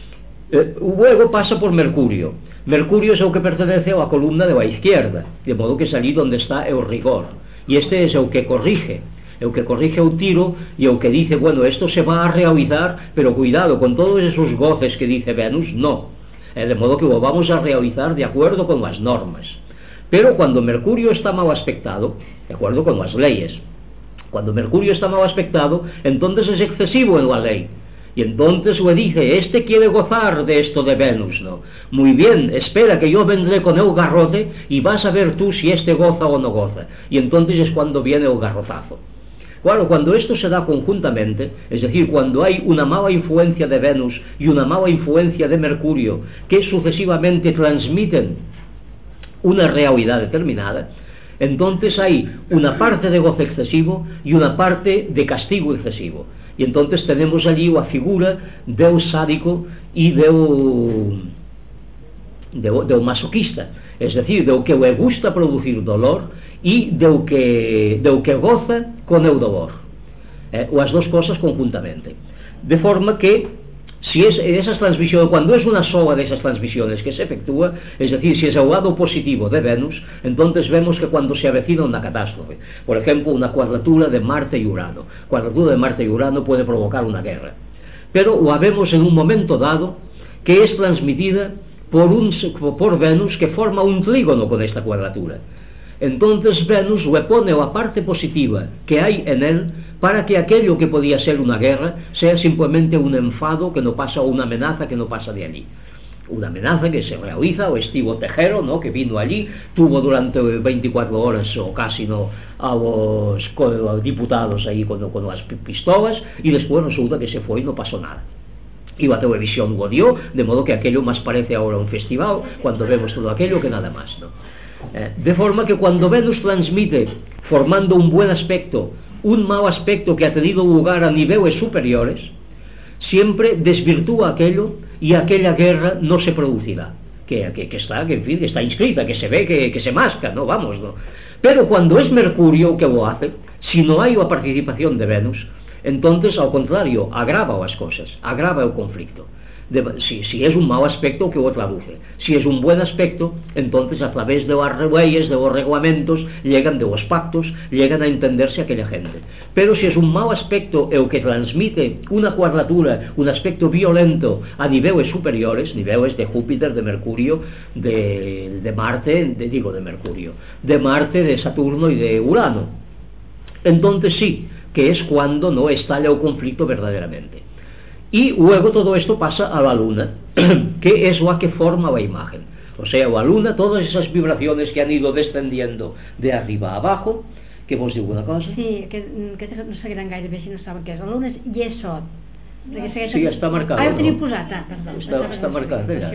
Eh, luego pasa por Mercurio. Mercurio es el que pertenece a la columna de la izquierda, de modo que es allí donde está el rigor, y este es el que corrige, el que corrige el tiro y el que dice, bueno, esto se va a realizar, pero cuidado, con todos esos goces que dice Venus, no, eh, de modo que lo vamos a realizar de acuerdo con las normas. Pero cuando Mercurio está mal aspectado, de acuerdo con las leyes, cuando Mercurio está mal aspectado, entonces es excesivo en la ley. Y entonces le dice, este quiere gozar de esto de Venus, ¿no? Muy bien, espera que yo vendré con el garrote y vas a ver tú si este goza o no goza. Y entonces es cuando viene el garrotazo. Claro, cuando esto se da conjuntamente, es decir, cuando hay una mala influencia de Venus y una mala influencia de Mercurio, que sucesivamente transmiten una realidad determinada, entonces hay una parte de goce excesivo y una parte de castigo excesivo. Y entonces tenemos allí la figura del sádico y del, del, del masoquista, es decir, del que le gusta producir dolor y del que, del que goza con el dolor, eh, las dos cosas conjuntamente. De forma que si es esas transmisiones, cuando es una sola de esas transmisiones que se efectúa, es decir, si es el lado positivo de Venus, entonces vemos que cuando se avecina una catástrofe, por ejemplo, una cuadratura de Marte y Urano, cuadratura de Marte y Urano puede provocar una guerra, pero la vemos en un momento dado que es transmitida por, un, por Venus, que forma un trígono con esta cuadratura. Entonces Venus le pone la parte positiva que hay en él para que aquello que podía ser una guerra sea simplemente un enfado que no pasa, o una amenaza que no pasa de allí. Una amenaza que se realiza, o Estivo Tejero, ¿no?, que vino allí, tuvo durante veinticuatro horas o casi, ¿no?, a los, con los diputados ahí con, con las pistolas, y después resulta que se fue y no pasó nada. Y la televisión lo dio, de modo que aquello más parece ahora un festival, cuando vemos todo aquello, que nada más, ¿no? Eh, de forma que cuando Venus transmite, formando un buen aspecto, un mal aspecto que ha tenido lugar a niveles superiores, siempre desvirtúa aquello y aquella guerra no se producirá, que, que, que está, que, en fin, que está inscrita, que se ve, que, que se masca, no, vamos, no. Pero cuando es Mercurio que lo hace, si no hay la participación de Venus, entonces al contrario, agrava las cosas, agrava el conflicto. De, si, si es un mal aspecto, que lo traduce. Si es un buen aspecto, entonces a través de las leyes, de los reglamentos, llegan, de los pactos, llegan a entenderse aquella gente. Pero si es un mal aspecto el que transmite una cuadratura, un aspecto violento a niveles superiores, niveles de Júpiter, de Mercurio, de, de Marte, de, digo de Mercurio, de Marte, de Saturno y de Urano, entonces sí, que es cuando no estalla el conflicto verdaderamente. Y luego todo esto pasa a la luna, que es la que forma la imagen. O sea, la luna, todas esas vibraciones que han ido descendiendo de arriba a abajo, que vos digo una cosa? Sí, que, que no seguiran gaire bé si no saben què és. La luna és Yesod. Sí, està marcada. Ah, ho teniu posat, ah, perdó. Està, està marcada, ja.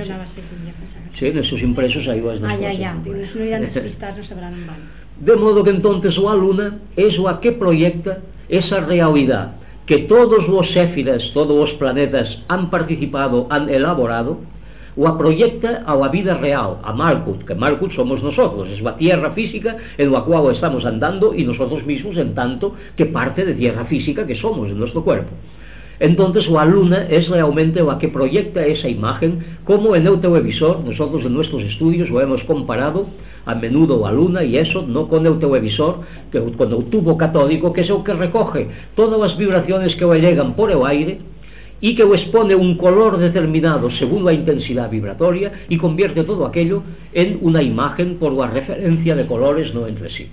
Sí, en esos impresos hay las dos ah, cosas. Ah, ya, ya, si no irán despistas, no sabrán en van. De modo que entonces la luna es la que proyecta esa realidad que todos los séfiras, todos los planetas han participado, han elaborado, la proyecta a la vida real, a Malkuth, que Malkuth somos nosotros, es la tierra física en la cual estamos andando y nosotros mismos en tanto que parte de tierra física que somos en nuestro cuerpo. Entonces la luna es realmente la que proyecta esa imagen, como en el televisor. Nosotros en nuestros estudios lo hemos comparado a menudo la luna y eso, no con el televisor, que, con el tubo catódico, que es el que recoge todas las vibraciones que le llegan por el aire y que les pone un color determinado según la intensidad vibratoria y convierte todo aquello en una imagen por la referencia de colores no entre sí.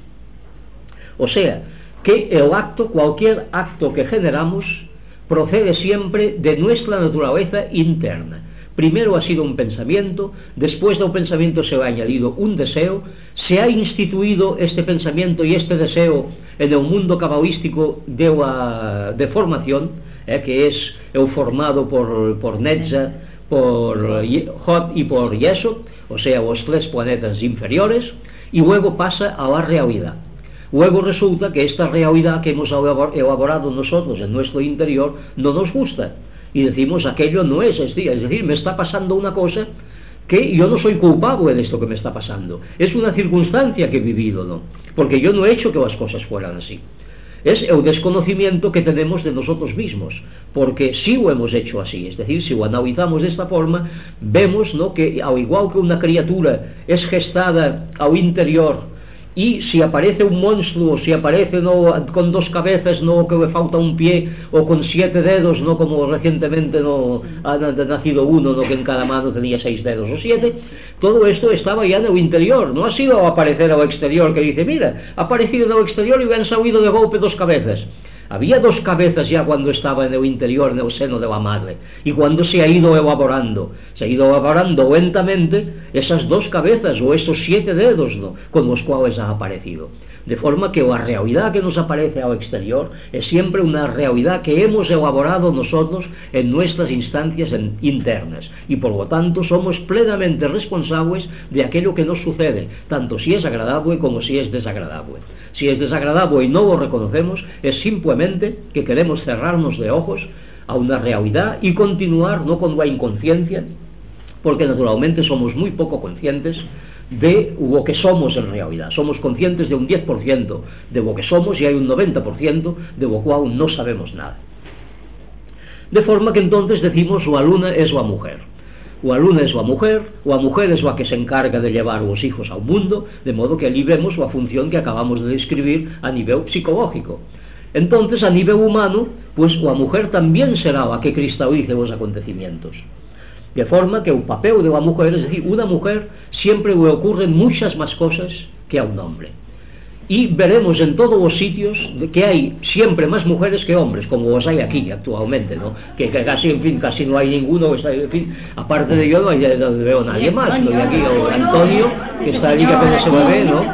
O sea, que el acto, cualquier acto que generamos, procede siempre de nuestra naturaleza interna. Primero ha sido un pensamiento, después de un pensamiento se ha añadido un deseo, se ha instituido este pensamiento y este deseo en el mundo cabalístico de, la, de formación, eh, que es el formado por, por Netza, por Hod y por Yesod, o sea, los tres planetas inferiores, y luego pasa a la realidad. Luego resulta que esta realidad que hemos elaborado nosotros en nuestro interior no nos gusta y decimos aquello no es así, es decir, me está pasando una cosa que yo no soy culpable de esto que me está pasando, es una circunstancia que he vivido, ¿no? Porque yo no he hecho que las cosas fueran así. es el desconocimiento que tenemos de nosotros mismos, porque si lo hemos hecho así, es decir, si lo analizamos de esta forma, vemos, ¿no?, que al igual que una criatura es gestada al interior, y si aparece un monstruo, si aparece, ¿no?, con dos cabezas, no, que le falta un pie, o con siete dedos, no, como recientemente no ha nacido uno, no, que en cada mano tenía seis dedos o siete, todo esto estaba ya en el interior, no ha sido aparecer al exterior, que dice, mira, ha aparecido en el exterior y le han salido de golpe dos cabezas. Había dos cabezas ya cuando estaba en el interior, en el seno de la madre, y cuando se ha ido elaborando, se ha ido elaborando lentamente esas dos cabezas o esos siete dedos, ¿no?, con los cuales ha aparecido. De forma que la realidad que nos aparece al exterior es siempre una realidad que hemos elaborado nosotros en nuestras instancias internas, y por lo tanto somos plenamente responsables de aquello que nos sucede, tanto si es agradable como si es desagradable. Si es desagradable y no lo reconocemos, es simplemente que queremos cerrarnos de ojos a una realidad y continuar, no con la inconsciencia, porque naturalmente somos muy poco conscientes de lo que somos en realidad. Somos conscientes de un diez por ciento de lo que somos y hay un noventa por ciento de lo cual no sabemos nada. De forma que entonces decimos la luna es la mujer. La luna es la mujer, la mujer es la que se encarga de llevar a los hijos al mundo, de modo que allí vemos la función que acabamos de describir a nivel psicológico. Entonces, a nivel humano, pues la mujer también será la que cristalice los acontecimientos. De forma que el papel de la mujer, es decir, una mujer siempre le ocurren muchas más cosas que a un hombre. Y veremos en todos los sitios que hay siempre más mujeres que hombres, como los hay aquí actualmente, ¿no? Que, que casi, en fin, casi no hay ninguno, en fin, aparte de yo no, hay, no veo nadie más, lo de aquí, o Antonio, que está allí que apenas se me ve, ¿no?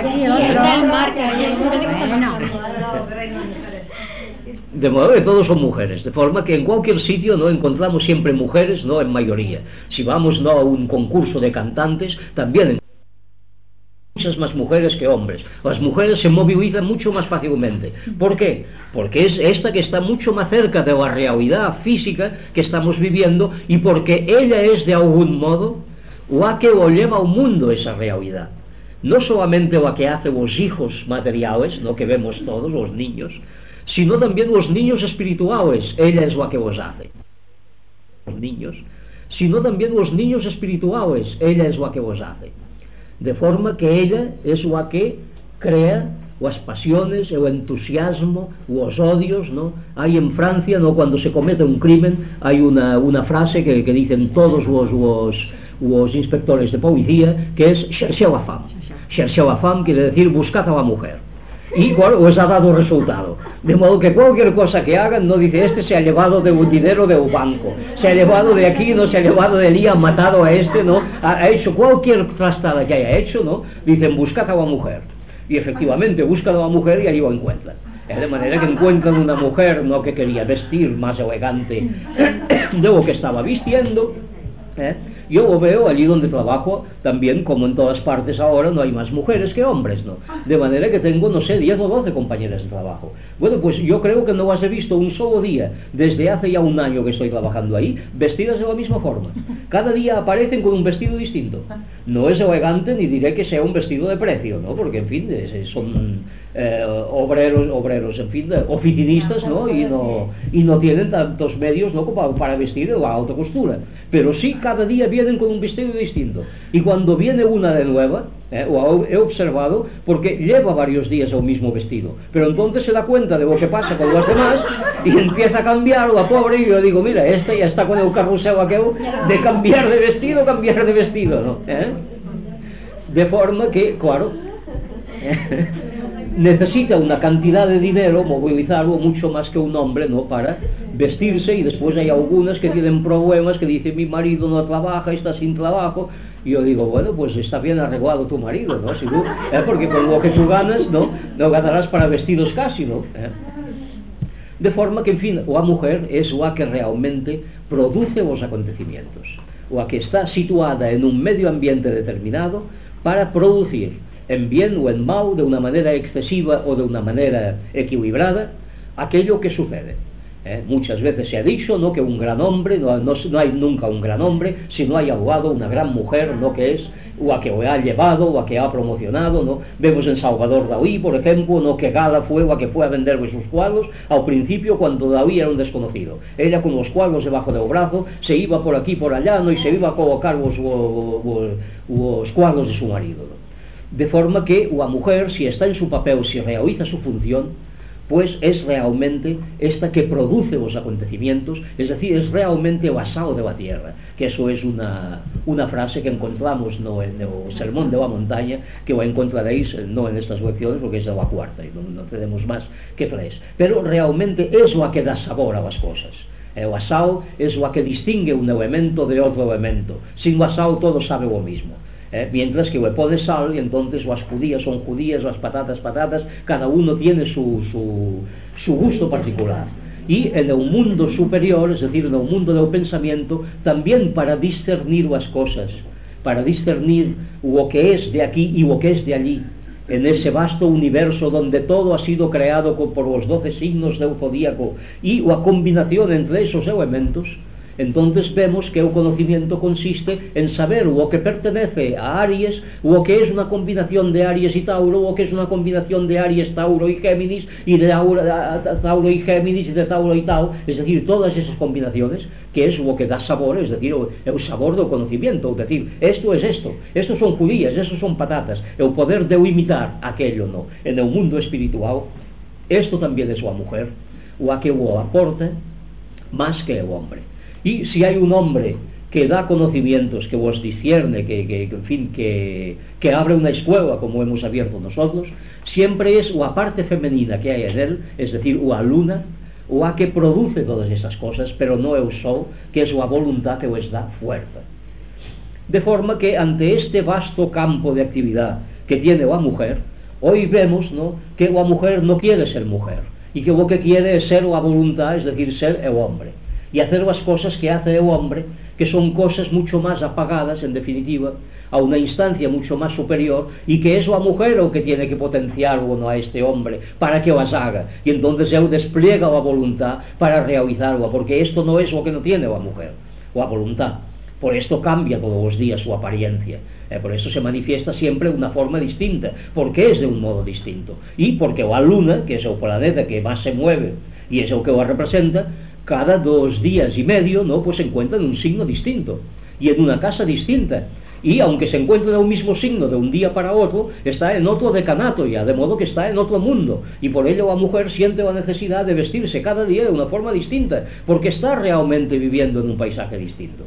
De modo que todos son mujeres, de forma que en cualquier sitio no encontramos siempre mujeres, no en mayoría. Si vamos no a un concurso de cantantes, también encontramos muchas más mujeres que hombres. Las mujeres se movilizan mucho más fácilmente. ¿Por qué? Porque es esta que está mucho más cerca de la realidad física que estamos viviendo, y porque ella es de algún modo la que lo lleva al mundo esa realidad. No solamente la que hace los hijos materiales, ¿no?, que vemos todos, los niños, sino también los niños espirituales, ella es la que los hace. Los niños, sino también los niños espirituales, ella es la que los hace. De forma que ella es la que crea las pasiones, el entusiasmo, los odios, ¿no? Hay en Francia, ¿no?, cuando se comete un crimen, hay una, una frase que, que dicen todos los, los, los inspectores de policía, que es cherchez la femme. Cherchez la femme quiere decir buscad a la mujer. Y claro, os ha dado resultado. De modo que cualquier cosa que hagan, no dice, este se ha llevado de un dinero de un banco, se ha llevado de aquí, no se ha llevado de allí, ha matado a este, no, ha, ha hecho cualquier trastada que haya hecho, no, dicen, buscad a la mujer. Y efectivamente buscan a la mujer y allí lo encuentran. ¿Eh? De manera que encuentran una mujer, no, que quería vestir más elegante de lo que estaba vistiendo. ¿Eh? Yo lo veo allí donde trabajo también, como en todas partes ahora no hay más mujeres que hombres, ¿no? De manera que tengo, no sé, diez o doce compañeras de trabajo. Bueno, pues yo creo que no las he visto un solo día desde hace ya un año que estoy trabajando ahí vestidas de la misma forma. Cada día aparecen con un vestido distinto. No es elegante ni diré que sea un vestido de precio, ¿no? Porque en fin, son eh, obreros, obreros, en fin, oficinistas, ¿no? Y no y no tienen tantos medios, ¿no?, para, para vestir la alta costura. Pero sí, cada día vienen con un vestido distinto. Y cuando viene una de nueva, eh, o he observado, porque lleva varios días el mismo vestido, pero entonces se da cuenta de lo que pasa con los demás y empieza a cambiar la pobre, y yo digo, mira, esta ya está con el carrusel aquel de cambiar de vestido, cambiar de vestido, ¿no? ¿Eh? De forma que, claro, necesita una cantidad de dinero, movilizarlo mucho más que un hombre, ¿no?, para vestirse. Y después hay algunas que tienen problemas, que dicen, mi marido no trabaja, está sin trabajo. Y yo digo, bueno, pues está bien arreglado tu marido, ¿no? Si tú, ¿eh? Porque con lo que tú ganas, ¿no?, no ganarás para vestidos casi, ¿no? ¿Eh? De forma que, en fin, la mujer es la que realmente produce los acontecimientos, la que está situada en un medio ambiente determinado para producir, en bien o en mal, de una manera excesiva o de una manera equilibrada, aquello que sucede. Eh, muchas veces se ha dicho, ¿no?, que un gran hombre, no, no, no hay nunca un gran hombre si no hay al lado una gran mujer, ¿no?, que es o a que o ha llevado o a que ha promocionado, ¿no? Vemos en Salvador Dalí, por ejemplo, ¿no?, que Gala fue o a que fue a vender sus cuadros al principio cuando Dalí era un desconocido. Ella con los cuadros debajo del brazo se iba por aquí por allá, ¿no?, y se iba a colocar los, los, los cuadros de su marido, ¿no? De forma que la mujer, si está en su papel, si realiza su función, pues es realmente esta que produce los acontecimientos, es decir, es realmente el asao de la tierra, que eso es una, una frase que encontramos, ¿no?, en el Sermón de la Montaña, que lo encontraréis no en estas lecciones porque es de la cuarta y no, no tenemos más que tres, pero realmente es lo que da sabor a las cosas. El asao es lo que distingue un elemento de otro elemento. Sin el asao todo sabe lo mismo. Eh, mientras que le pones sal y entonces las judías son judías, las patatas patatas, cada uno tiene su, su, su gusto particular. Y en el mundo superior, es decir, en el mundo del pensamiento, también para discernir las cosas, para discernir lo que es de aquí y lo que es de allí, en ese vasto universo donde todo ha sido creado por los doce signos del zodíaco y la combinación entre esos elementos, entonces vemos que el conocimiento consiste en saber lo que pertenece a Aries, lo que es una combinación de Aries y Tauro, lo que es una combinación de Aries, Tauro y Géminis, y de Tauro y Géminis, y de Tauro y Tau, es decir, todas esas combinaciones, que es lo que da sabor, es decir, el sabor del conocimiento, es decir, esto es esto, estos son judías, estos son patatas, el poder de imitar aquello, no. En el mundo espiritual, esto también es la mujer, la que lo aporta más que el hombre. Y si hay un hombre que da conocimientos, que os discierne, que, que, que en fin, que, que abre una escuela como hemos abierto nosotros, siempre es la parte femenina que hay en él, es decir, la luna, la que produce todas esas cosas, pero no el sol, que es la voluntad que les da fuerza. De forma que ante este vasto campo de actividad que tiene la mujer, hoy vemos, ¿no?, que la mujer no quiere ser mujer, y que lo que quiere es ser la voluntad, es decir, ser el hombre, y hacer las cosas que hace el hombre, que son cosas mucho más apagadas, en definitiva, a una instancia mucho más superior, y que es la mujer lo que tiene que potenciar, bueno, a este hombre para que las haga, y entonces él despliega la voluntad para realizarla, porque esto no es lo que no tiene la mujer, la voluntad. Por esto cambia todos los días su apariencia, eh, por eso se manifiesta siempre de una forma distinta, porque es de un modo distinto, y porque la luna, que es el planeta que más se mueve y es el que la representa, cada dos días y medio, ¿no?, pues se encuentra en un signo distinto y en una casa distinta, y aunque se encuentre en un mismo signo de un día para otro, está en otro decanato ya, de modo que está en otro mundo, y por ello la mujer siente la necesidad de vestirse cada día de una forma distinta, porque está realmente viviendo en un paisaje distinto.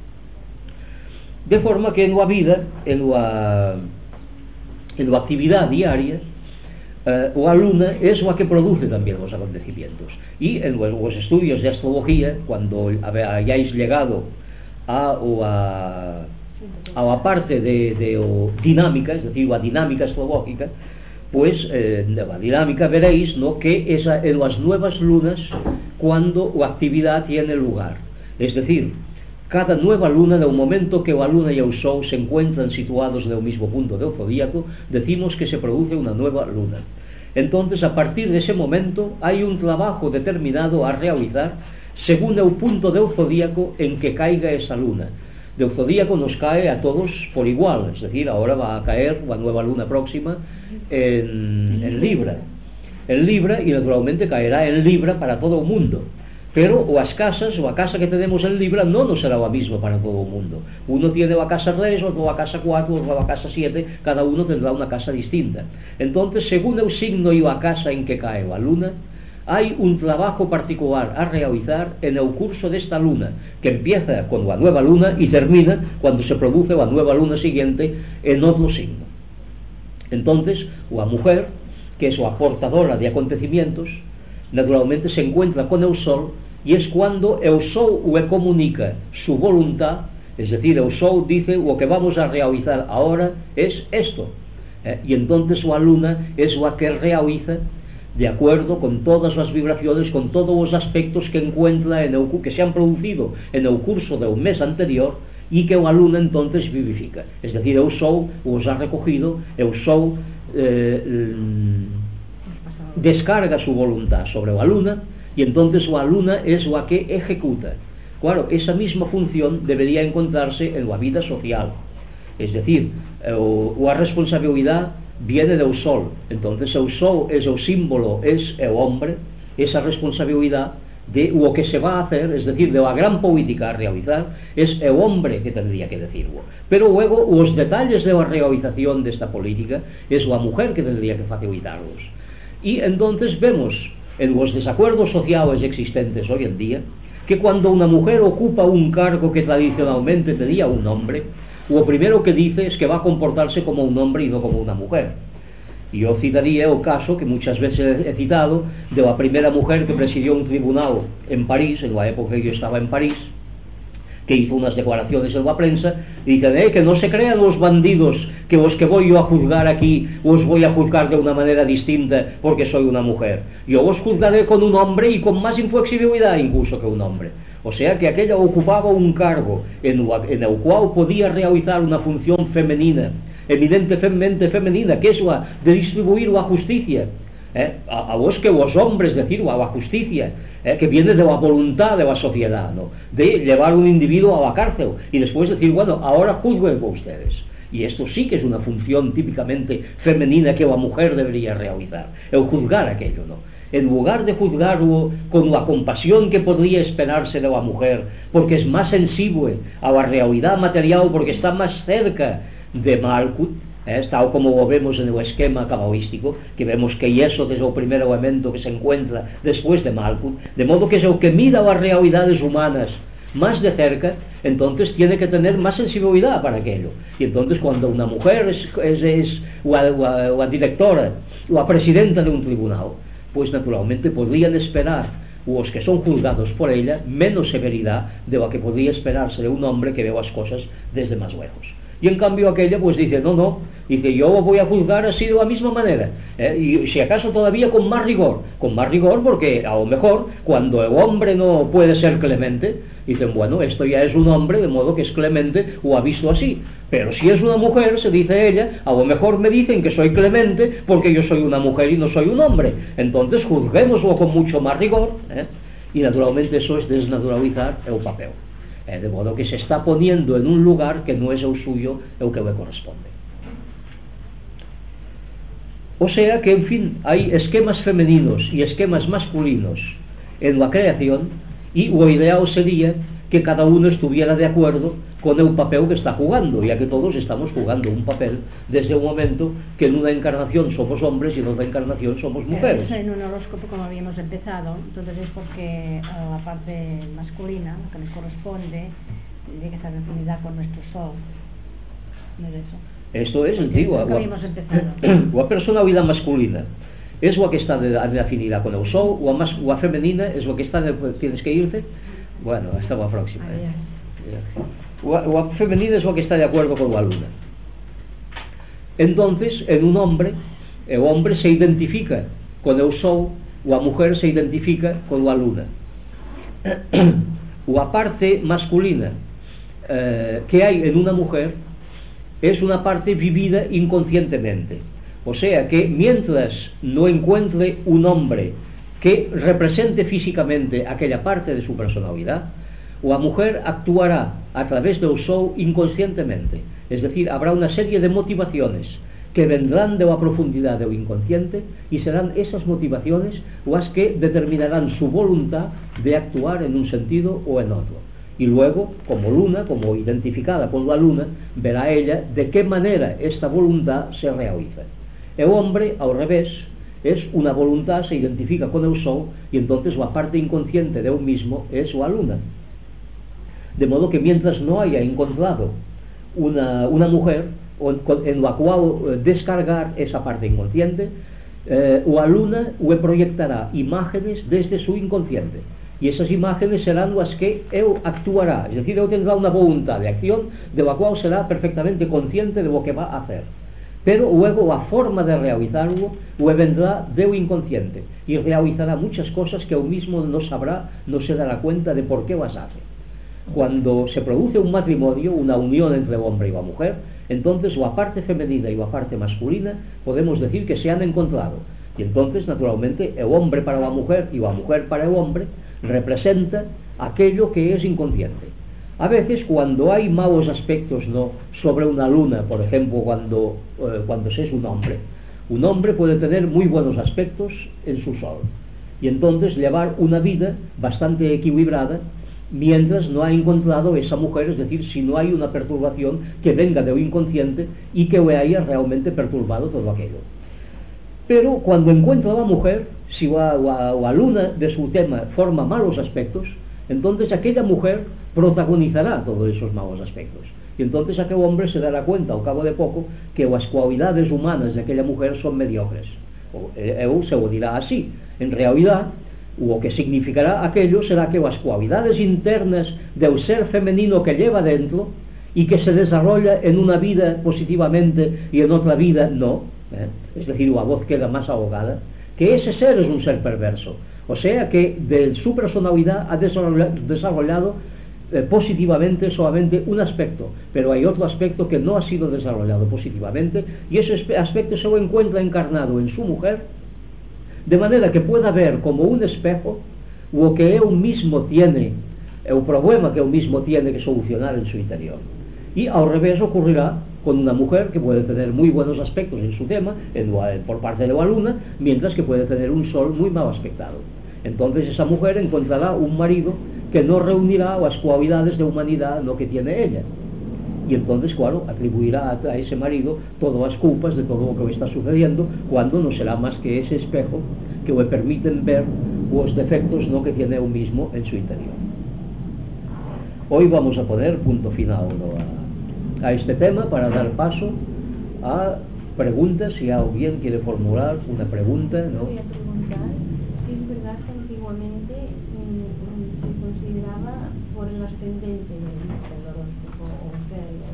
De forma que en la vida, en la, en la actividad diaria, Uh, la luna es la que produce también los acontecimientos, y en los, los estudios de astrología, cuando hayáis llegado a la, a la parte de, de o, dinámica, es decir, la dinámica astrológica, pues eh, en la dinámica veréis, ¿no?, que es en las nuevas lunas cuando la actividad tiene lugar, es decir, cada nueva luna, en el momento que la luna y el sol se encuentran situados en el mismo punto del zodíaco, decimos que se produce una nueva luna. Entonces, a partir de ese momento, hay un trabajo determinado a realizar según el punto del zodíaco en que caiga esa luna. Del zodíaco nos cae a todos por igual, es decir, ahora va a caer la nueva luna próxima en, en Libra. En Libra, y naturalmente caerá en Libra para todo el mundo. Pero las casas, o la casa que tenemos en Libra no nos será la misma para todo el mundo. Uno tiene la casa tres, otro la casa cuatro, otro la casa siete, cada uno tendrá una casa distinta. Entonces, según el signo y la casa en que cae la luna, hay un trabajo particular a realizar en el curso de esta luna, que empieza con la nueva luna y termina cuando se produce la nueva luna siguiente en otro signo. Entonces, la mujer, que es la portadora de acontecimientos, naturalmente se encuentra con el sol, y es cuando el sol le comunica su voluntad, es decir, el sol dice lo que vamos a realizar ahora es esto, eh, y entonces la luna es la que realiza de acuerdo con todas las vibraciones, con todos los aspectos que encuentra en el, que se han producido en el curso del mes anterior, y que la luna entonces vivifica, es decir, el sol los ha recogido, el sol eh, descarga su voluntad sobre la luna, y entonces la luna es la que ejecuta. Claro, esa misma función debería encontrarse en la vida social, es decir, la responsabilidad viene del sol, entonces el sol es el símbolo, es el hombre, esa responsabilidad de lo que se va a hacer, es decir, de la gran política a realizar, es el hombre que tendría que decirlo. Pero luego los detalles de la realización de esta política es la mujer que tendría que facilitarlos. Y entonces vemos en los desacuerdos sociales existentes hoy en día que cuando una mujer ocupa un cargo que tradicionalmente tenía un hombre, lo primero que dice es que va a comportarse como un hombre y no como una mujer. Y yo citaría el caso que muchas veces he citado de la primera mujer que presidió un tribunal en París, en la época que yo estaba en París, que hizo unas declaraciones en la prensa, y dicen, eh, que no se crean los bandidos, que los que voy yo a juzgar aquí, os voy a juzgar de una manera distinta porque soy una mujer. Yo os juzgaré con un hombre y con más inflexibilidad incluso que un hombre. O sea que aquella ocupaba un cargo en, en el cual podía realizar una función femenina, evidentemente femenina, que es la de distribuir la justicia, ¿eh? a, a los que los hombres, decir, a la justicia, ¿eh? que viene de la voluntad de la sociedad, ¿no? De llevar un individuo a la cárcel y después decir, bueno, ahora juzguen con ustedes. Y esto sí que es una función típicamente femenina que la mujer debería realizar, el juzgar aquello, ¿no? En lugar de juzgarlo con la compasión que podría esperarse de la mujer, porque es más sensible a la realidad material, porque está más cerca de Malkut, ¿eh? Tal como lo vemos en el esquema cabalístico, que vemos que Yesod es el primer elemento que se encuentra después de Malkut, de modo que es el que mira las realidades humanas más de cerca, entonces tiene que tener más sensibilidad para aquello. Y entonces cuando una mujer es, es, es la, la, la directora, la presidenta de un tribunal, pues naturalmente podrían esperar los que son juzgados por ella menos severidad de la que podría esperarse de un hombre que ve las cosas desde más lejos. Y en cambio aquella pues dice, no, no, dice, yo lo voy a juzgar así de la misma manera, ¿eh? Y si acaso todavía con más rigor, con más rigor porque a lo mejor cuando el hombre no puede ser clemente, dicen, bueno, esto ya es un hombre, de modo que es clemente, o ha visto así. Pero si es una mujer, se dice ella, a lo mejor me dicen que soy clemente porque yo soy una mujer y no soy un hombre. Entonces juzguémoslo con mucho más rigor, ¿eh? Y naturalmente eso es desnaturalizar el papel. Eh, de modo que se está poniendo en un lugar que no es el suyo, el que le corresponde. O sea que, en fin, hay esquemas femeninos y esquemas masculinos en la creación, y lo ideal sería que cada uno estuviera de acuerdo con el papel que está jugando, ya que todos estamos jugando un papel desde un momento que en una encarnación somos hombres y en otra encarnación somos mujeres. En un horóscopo, como habíamos empezado, entonces es porque a la parte masculina, lo que nos corresponde, tiene que estar en afinidad con nuestro sol. ¿No es eso? Esto es, digo, la, la personalidad masculina es la que está de, de afinidad con el sol, o la, la femenina es lo que está de, tienes que irte, bueno, hasta la próxima. ¿eh? La, la femenina es la que está de acuerdo con la luna. Entonces, en un hombre, el hombre se identifica con el sol, la mujer se identifica con la luna. La parte masculina eh, que hay en una mujer es una parte vivida inconscientemente. O sea que mientras no encuentre un hombre que represente físicamente aquella parte de su personalidad, la mujer actuará a través del sol inconscientemente. Es decir, habrá una serie de motivaciones que vendrán de la profundidad del inconsciente, y serán esas motivaciones las que determinarán su voluntad de actuar en un sentido o en otro. Y luego, como luna, como identificada con la luna, verá ella de qué manera esta voluntad se realiza. El hombre, al revés, es una voluntad, se identifica con el sol, y entonces la parte inconsciente de un mismo es la luna. De modo que mientras no haya encontrado una, una mujer en la cual descargar esa parte inconsciente, eh, la luna le proyectará imágenes desde su inconsciente, y esas imágenes serán las que él actuará, es decir, él tendrá una voluntad de acción de la cual será perfectamente consciente de lo que va a hacer, pero luego la forma de realizarlo le vendrá del inconsciente, y realizará muchas cosas que él mismo no sabrá, no se dará cuenta de por qué las hace. Cuando se produce un matrimonio, una unión entre el hombre y la mujer, entonces la parte femenina y la parte masculina podemos decir que se han encontrado, Y entonces, naturalmente, el hombre para la mujer y la mujer para el hombre representa aquello que es inconsciente. A veces, cuando hay malos aspectos, ¿no?, sobre una luna, por ejemplo, cuando, eh, cuando se es un hombre, un hombre puede tener muy buenos aspectos en su sol, y entonces llevar una vida bastante equilibrada, mientras no ha encontrado esa mujer, es decir, si no hay una perturbación que venga de lo inconsciente y que le haya realmente perturbado todo aquello. Pero cuando encuentra a la mujer, si la, la, la luna de su tema forma malos aspectos, entonces aquella mujer protagonizará todos esos malos aspectos. Y entonces aquel hombre se dará cuenta, al cabo de poco, que las cualidades humanas de aquella mujer son mediocres. O, él se lo dirá así. En realidad, lo que significará aquello será que las cualidades internas del ser femenino que lleva dentro y que se desarrolla en una vida positivamente y en otra vida no, ¿eh? Es decir, la voz queda más ahogada, que ese ser es un ser perverso, o sea que de su personalidad ha desarrollado eh, positivamente solamente un aspecto, pero hay otro aspecto que no ha sido desarrollado positivamente, y ese aspecto se lo encuentra encarnado en su mujer, de manera que pueda ver como un espejo lo que él mismo tiene, el problema que él mismo tiene que solucionar en su interior. Y al revés ocurrirá con una mujer que puede tener muy buenos aspectos en su tema, en la, por parte de la luna, mientras que puede tener un sol muy mal aspectado. Entonces esa mujer encontrará un marido que no reunirá las cualidades de humanidad lo que tiene ella. Y entonces, claro, atribuirá a ese marido todas las culpas de todo lo que le está sucediendo, cuando no será más que ese espejo que le permiten ver los defectos no que tiene él mismo en su interior. Hoy vamos a poner punto final, ¿no?, a, a este tema, para dar paso a preguntas. Si alguien quiere formular una pregunta, ¿no? Voy a preguntar si es verdad que antiguamente mmm, se consideraba por el ascendente del horóscopo, o sea, el,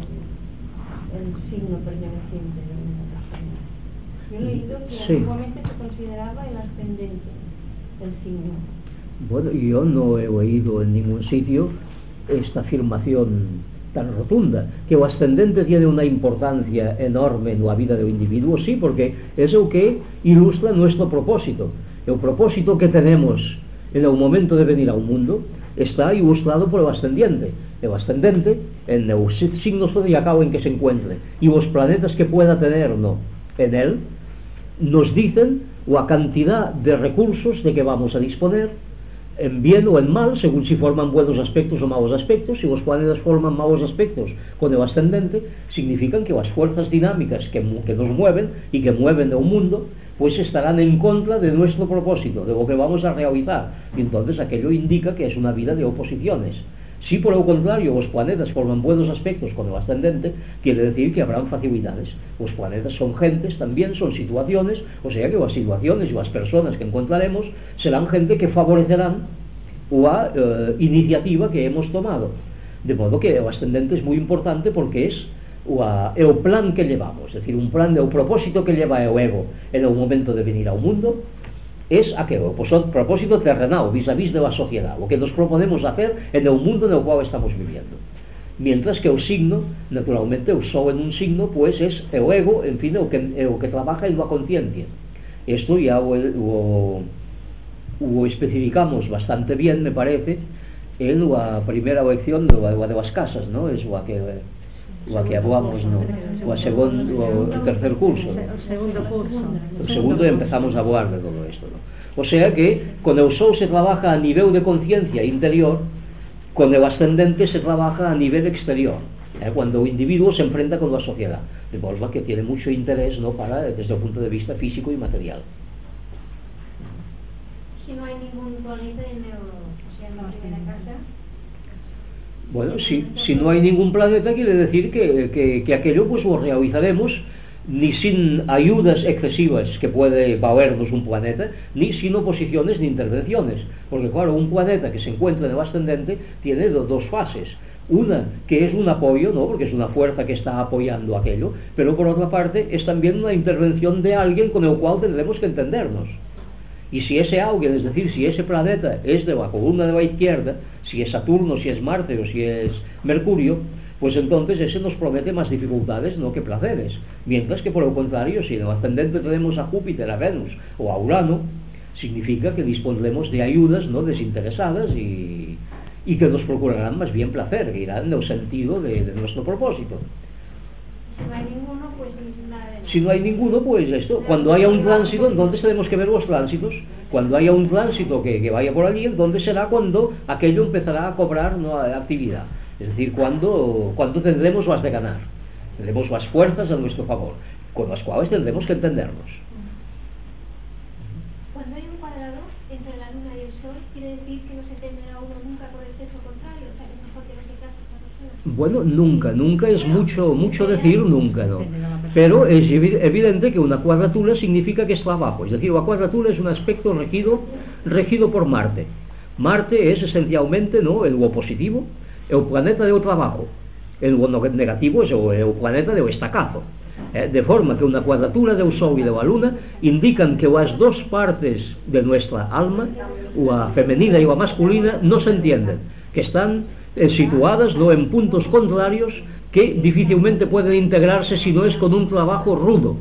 el signo perteneciente de una persona. Yo he leído que sí. antiguamente se consideraba el ascendente del signo. Bueno, yo no he oído en ningún sitio esta afirmación tan rotunda, que el ascendente tiene una importancia enorme en la vida del individuo. Sí, porque es lo que ilustra nuestro propósito. El propósito que tenemos en el momento de venir a un mundo está ilustrado por el ascendiente. El ascendente, en el signo zodiacal en que se encuentre y los planetas que pueda tener, ¿no?, en él, nos dicen la cantidad de recursos de que vamos a disponer, en bien o en mal, según si forman buenos aspectos o malos aspectos. Si los planetas forman malos aspectos con el ascendente, significan que las fuerzas dinámicas que, que nos mueven y que mueven el mundo, pues estarán en contra de nuestro propósito, de lo que vamos a realizar, y entonces aquello indica que es una vida de oposiciones. Si por el contrario los planetas forman buenos aspectos con el ascendente, quiere decir que habrán facilidades. Los planetas son gentes, también son situaciones, o sea que las situaciones y las personas que encontraremos serán gente que favorecerán la eh, iniciativa que hemos tomado. De modo que el ascendente es muy importante porque es la, el plan que llevamos, es decir, un plan de un propósito que lleva el ego en el momento de venir a un mundo. Es aquello, pues un propósito terrenal, vis a vis de la sociedad, lo que nos proponemos hacer en el mundo en el cual estamos viviendo. Mientras que el signo, naturalmente, el sol en un signo, pues es el ego, en fin, el que, el que trabaja en la conciencia. Esto ya lo, lo, lo especificamos bastante bien, me parece, en la primera lección de, la, de las casas, ¿no? Es la que... la que hablamos, ¿no? O el segundo, el tercer curso, ¿no? El segundo curso. El segundo empezamos a hablar de todo esto, ¿no? O sea que con el sol se trabaja a nivel de conciencia interior, con el ascendente se trabaja a nivel exterior, ¿eh? Cuando el individuo se enfrenta con la sociedad, de forma que tiene mucho interés, ¿no?, para, desde el punto de vista físico y material. Si no hay ningún planeta en el, o sea, en la primera casa. Bueno, si, si no hay ningún planeta, quiere decir que, que, que aquello pues lo realizaremos ni sin ayudas excesivas que puede valernos un planeta, ni sin oposiciones ni intervenciones, porque claro, un planeta que se encuentra en el ascendente tiene do, dos fases. Una que es un apoyo, ¿no?, porque es una fuerza que está apoyando aquello, pero por otra parte es también una intervención de alguien con el cual tendremos que entendernos. Y si ese alguien, es decir, si ese planeta es de la columna de la izquierda, si es Saturno, si es Marte o si es Mercurio, pues entonces ese nos promete más dificultades, no que placeres. Mientras que por el contrario, si en el ascendente tenemos a Júpiter, a Venus o a Urano, significa que dispondremos de ayudas no desinteresadas y, y que nos procurarán más bien placer, que irán en el sentido de, de nuestro propósito. Si no hay ninguno, pues nada de nada. Si no hay ninguno, pues esto, cuando haya un tránsito, entonces tenemos que ver los tránsitos. Cuando haya un tránsito que, que vaya por allí, entonces será cuando aquello empezará a cobrar ¿no? actividad. Es decir, cuando, cuando tendremos las de ganar, tendremos las fuerzas a nuestro favor, con las cuales tendremos que entendernos. Cuando hay un cuadrado entre la luna y el sol, quiere decir que no se entenderá uno nunca por el sexo contrario, o sea, que es mejor que no se case esta persona. Bueno, nunca, nunca es mucho, mucho decir nunca, ¿no? Pero es evidente que una cuadratura significa que es trabajo, es decir, la cuadratura es un aspecto regido, regido por Marte. Marte es esencialmente, ¿no?, el positivo, el planeta del trabajo. El negativo es el, el planeta del estacazo. Eh, de forma que una cuadratura del Sol y de la Luna indican que las dos partes de nuestra alma, la femenina y la masculina, no se entienden, que están eh, situadas no en puntos contrarios que difícilmente pueden integrarse si no es con un trabajo rudo.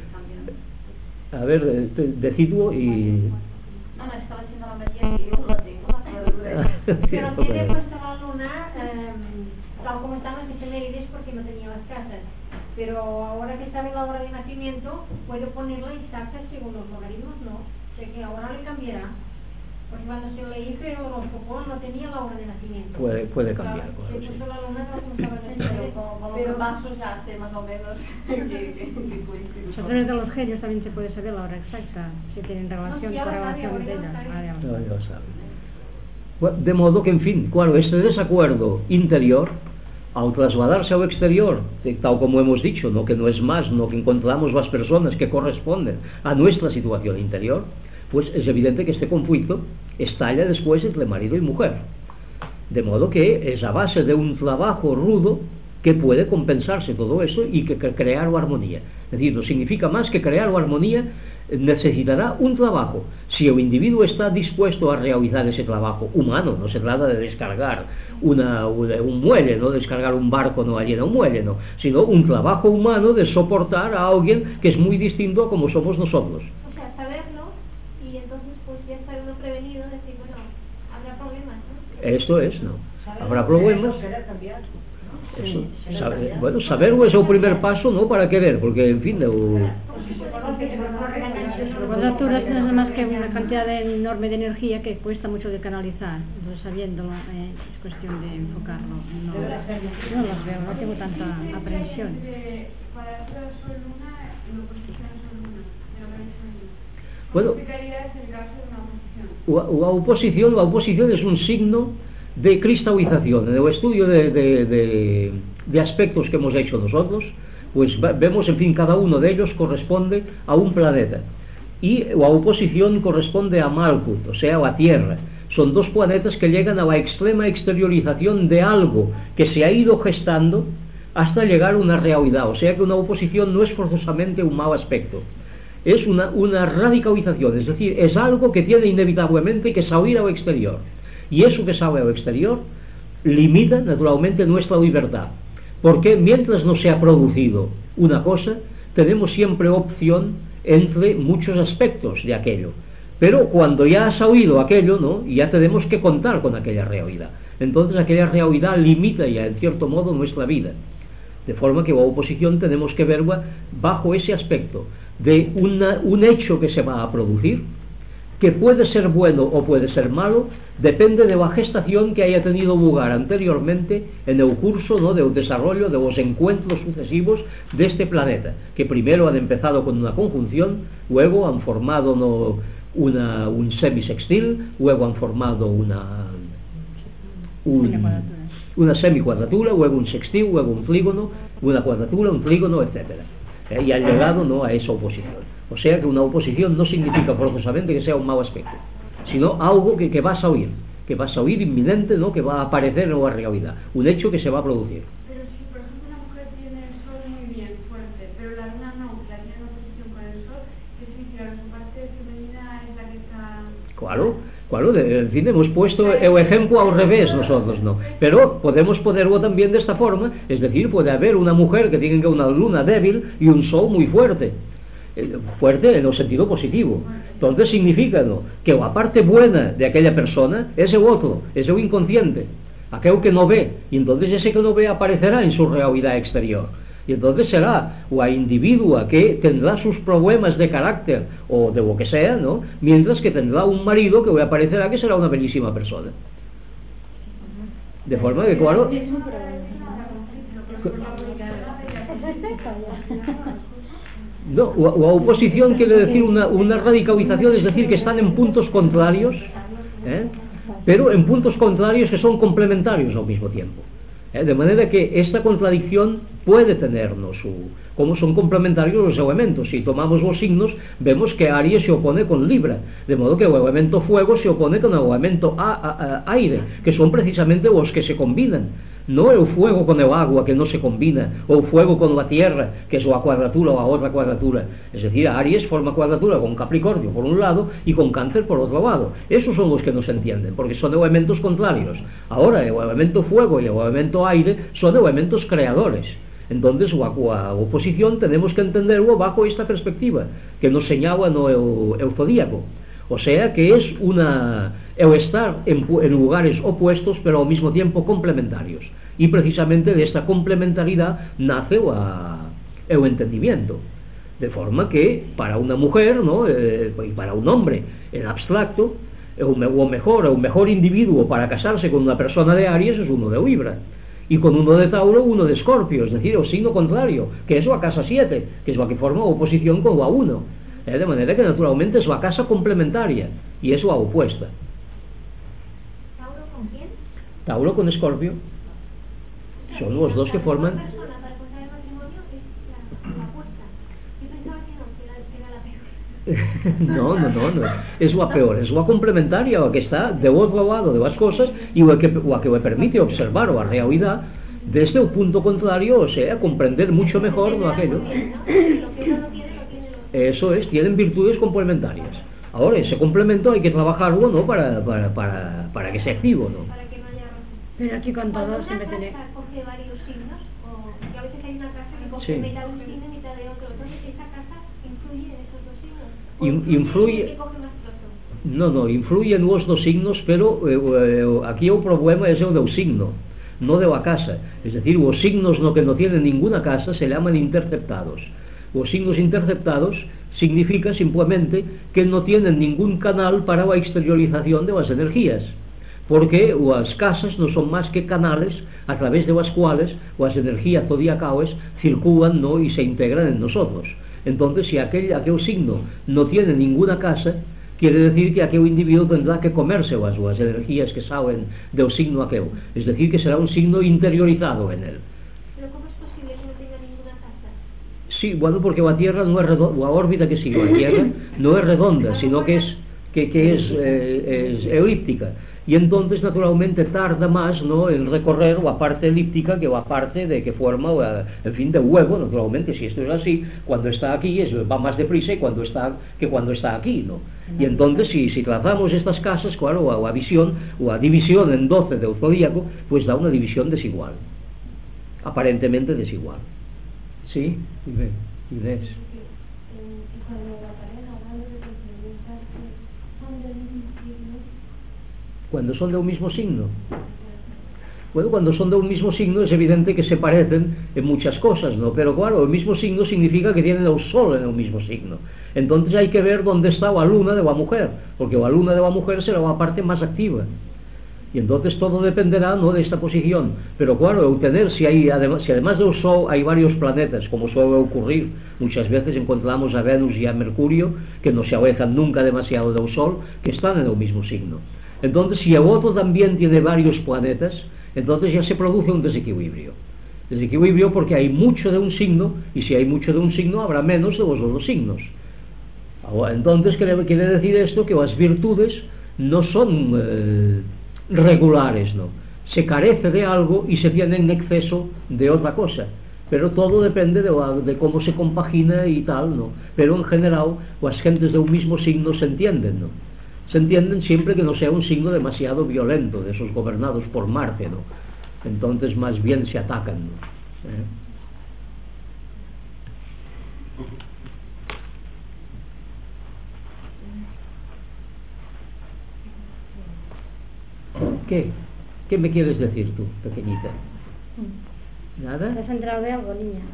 A ver, eh, decidlo y... No, no, estaba haciendo la María y yo lo tengo. Pero tiene puesto la luna, eh, tal como estaba en Efemérides, porque no tenía las casas. Pero ahora que sabe la hora de nacimiento, puedo ponerla exacta según los logaritmos, ¿no? O sea que ahora le cambiará. Porque cuando se le hizo el horóscopo no tenía la hora de nacimiento. Puede, puede cambiar. Claro, se puso la luna tal como estaba en Pero con los pasos ya sé más o menos que, que, que coincide. A través de los genios también se puede saber la hora exacta, si tienen relación, No, ya lo correlación sabe, de ahora ella. ya lo sabe. Ah, ya lo No, sabe. ya lo sabe. Bueno, de modo que, en fin, claro, este desacuerdo interior, al trasladarse al exterior, tal como hemos dicho, no que no es más, no que encontramos las personas que corresponden a nuestra situación interior, pues es evidente que este conflicto estalla después entre marido y mujer. De modo que es a base de un trabajo rudo que puede compensarse todo eso y que, que crear la armonía. Es decir, no significa más que crear la armonía necesitará un trabajo. Si el individuo está dispuesto a realizar ese trabajo humano, no se trata de descargar una, una, un muelle, no descargar un barco no allí en un muelle, no, sino un trabajo humano de soportar a alguien que es muy distinto a como somos nosotros. O sea, saberlo y entonces pues ya estar uno prevenido, decir, bueno, habrá problemas, ¿no? Esto es, ¿no? Habrá problemas. Eso, Sí, saber, bueno, saberlo es el primer paso, ¿no? Para querer, porque en fin, el, La cuadratura es nada más que una cantidad de- enorme de energía que cuesta mucho de canalizar. Entonces, sabiéndolo, eh, es cuestión de enfocarlo. No, no los veo, no tengo tanta aprehensión. bueno, la, la oposición, la oposición es un signo de cristalización. En el estudio de, de, de, de aspectos que hemos hecho nosotros, pues vemos, en fin, cada uno de ellos corresponde a un planeta. Y la oposición corresponde a Malkuth, o sea, a la Tierra. Son dos planetas que llegan a la extrema exteriorización de algo que se ha ido gestando hasta llegar a una realidad. O sea que una oposición no es forzosamente un mal aspecto. Es una, una radicalización, es decir, es algo que tiene inevitablemente que salir al exterior. Y eso que sale al exterior limita naturalmente nuestra libertad. Porque mientras no se ha producido una cosa, tenemos siempre opción entre muchos aspectos de aquello. Pero cuando ya ha salido aquello, ¿no?, ya tenemos que contar con aquella realidad. Entonces aquella realidad limita ya en cierto modo nuestra vida. De forma que la oposición tenemos que verla bajo ese aspecto de una, un hecho que se va a producir, que puede ser bueno o puede ser malo, depende de la gestación que haya tenido lugar anteriormente en el curso, ¿no?, del desarrollo de los encuentros sucesivos de este planeta, que primero han empezado con una conjunción, luego han formado, ¿no?, una, un semisextil, luego han formado una, un, una semicuadratura, luego un sextil, luego un trígono, una cuadratura, un trígono, etcétera. ¿Eh? Y han llegado, ¿no?, a esa oposición. O sea que una oposición no significa forzosamente que sea un mal aspecto, sino algo que, que va a salir, que va a salir inminente, ¿no?, que va a aparecer en la realidad, un hecho que se va a producir. Pero si, por ejemplo, una mujer tiene el sol muy bien, fuerte, pero la luna no, la tiene en oposición con el sol, ¿qué significa? ¿Su parte femenina es la que está...? Claro, Claro, en fin, hemos puesto el ejemplo al revés nosotros, ¿no? Pero podemos ponerlo también de esta forma, es decir, puede haber una mujer que tenga una luna débil y un sol muy fuerte, fuerte en el sentido positivo. Entonces significa, ¿no?, que la parte buena de aquella persona es el otro, es el inconsciente, aquel que no ve, y entonces ese que no ve aparecerá en su realidad exterior. Y entonces será la individua que tendrá sus problemas de carácter o de lo que sea, ¿no?, mientras que tendrá un marido que le aparecerá que será una bellísima persona. De forma que, claro, no, la, la oposición quiere decir una, una radicalización, es decir, que están en puntos contrarios, ¿eh?, pero en puntos contrarios que son complementarios al mismo tiempo. ¿Eh? De manera que esta contradicción puede tenernos su, como son complementarios los elementos. Si tomamos los signos, vemos que Aries se opone con Libra, de modo que el elemento fuego se opone con el elemento a, a, a, aire, que son precisamente los que se combinan. No el fuego con el agua, que no se combina, o el fuego con la tierra, que es la cuadratura o la otra cuadratura. Es decir, Aries forma cuadratura con Capricornio por un lado y con Cáncer por otro lado. Esos son los que no se entienden, porque son elementos contrarios. Ahora, el elemento fuego y el elemento aire son elementos creadores. Entonces, la, la oposición tenemos que entenderlo bajo esta perspectiva, que nos señala, ¿no?, el, el zodíaco. O sea que es una, el estar en, en lugares opuestos pero al mismo tiempo complementarios, y precisamente de esta complementariedad nace la, el entendimiento, de forma que para una mujer, ¿no?, eh, y para un hombre en abstracto, el, o mejor, el mejor individuo para casarse con una persona de Aries es uno de Libra, y con uno de Tauro uno de Escorpio, es decir, el signo contrario, que es la casa siete, que es la que forma oposición con la uno. Eh, de manera que naturalmente es la casa complementaria y es la opuesta. ¿Tauro con quién? Tauro con Escorpio. Son los dos que forman. La persona para contraer matrimonio es la, la opuesta. Yo pensaba que no, que era, era la peor. No, no, no, no, es la peor, es la complementaria, la que está de otro lado de las cosas y la que, la que le permite observar la realidad desde un punto contrario, o sea, comprender mucho mejor lo aquello. Eso es, tienen virtudes complementarias. Ahora, ese complemento hay que trabajarlo, ¿no?, para, para, para, para que sea activo, ¿no? Para que no haya roces. Pero aquí con todo siempre tiene... tiene... coge varios signos, o que a veces hay una casa que coge Sí. mitad de un signo y mitad de otro. Entonces, ¿esa casa influye en esos dos signos? ¿O In, influye... que coge más trozos? No, no, influye en los dos signos, pero eh, eh, aquí el problema es el del signo, no de la casa. Es decir, los signos no, que no tienen ninguna casa se llaman interceptados. Los signos interceptados significa simplemente que no tienen ningún canal para la exteriorización de las energías, porque las casas no son más que canales a través de las cuales las energías zodiacales circulan, ¿no?, y se integran en nosotros. Entonces, si aquel, aquel signo no tiene ninguna casa, quiere decir que aquel individuo tendrá que comerse las, las energías que salen del signo aquel, es decir, que será un signo interiorizado en él. ¿Pero cómo es posible que no tenga ninguna casa? Sí, bueno, porque la Tierra no es redonda, la órbita que sigue la Tierra no es redonda, sino que es, que, que es, eh, es elíptica. Y entonces naturalmente tarda más, ¿no?, en recorrer la parte elíptica que la parte de que forma, la, en fin, del huevo. Naturalmente, si esto es así, cuando está aquí es, va más deprisa y cuando está, que cuando está aquí, ¿no? Y entonces si, si trazamos estas casas, claro, la, la visión, la división en doce del zodíaco, pues da una división desigual, aparentemente desigual. ¿Sí? Inés. Cuando son de un mismo signo. Bueno, cuando son de un mismo signo es evidente que se parecen en muchas cosas, ¿no? Pero claro, el mismo signo significa que tienen el sol en el mismo signo. Entonces hay que ver dónde está la luna de la mujer, porque la luna de la mujer será la parte más activa. Y entonces todo dependerá, ¿no?, de esta posición. Pero claro, obtener si, hay, además, si además del Sol hay varios planetas, como suele ocurrir, muchas veces encontramos a Venus y a Mercurio, que no se alejan nunca demasiado del Sol, que están en el mismo signo. Entonces, si el otro también tiene varios planetas, entonces ya se produce un desequilibrio. Desequilibrio porque hay mucho de un signo, y si hay mucho de un signo, habrá menos de los otros signos. Entonces, quiere decir esto que las virtudes no son eh, regulares, ¿no? Se carece de algo y se tiene en exceso de otra cosa. Pero todo depende de, la, de cómo se compagina y tal, ¿no? Pero en general, las gentes de un mismo signo se entienden, ¿no? se entienden siempre que no sea un signo demasiado violento de esos gobernados por Marte, ¿no? Entonces más bien se atacan, ¿no? ¿Eh? ¿Qué? ¿Qué me quieres decir tú, pequeñita? ¿Nada? ¿Te has enterado de algo, niña?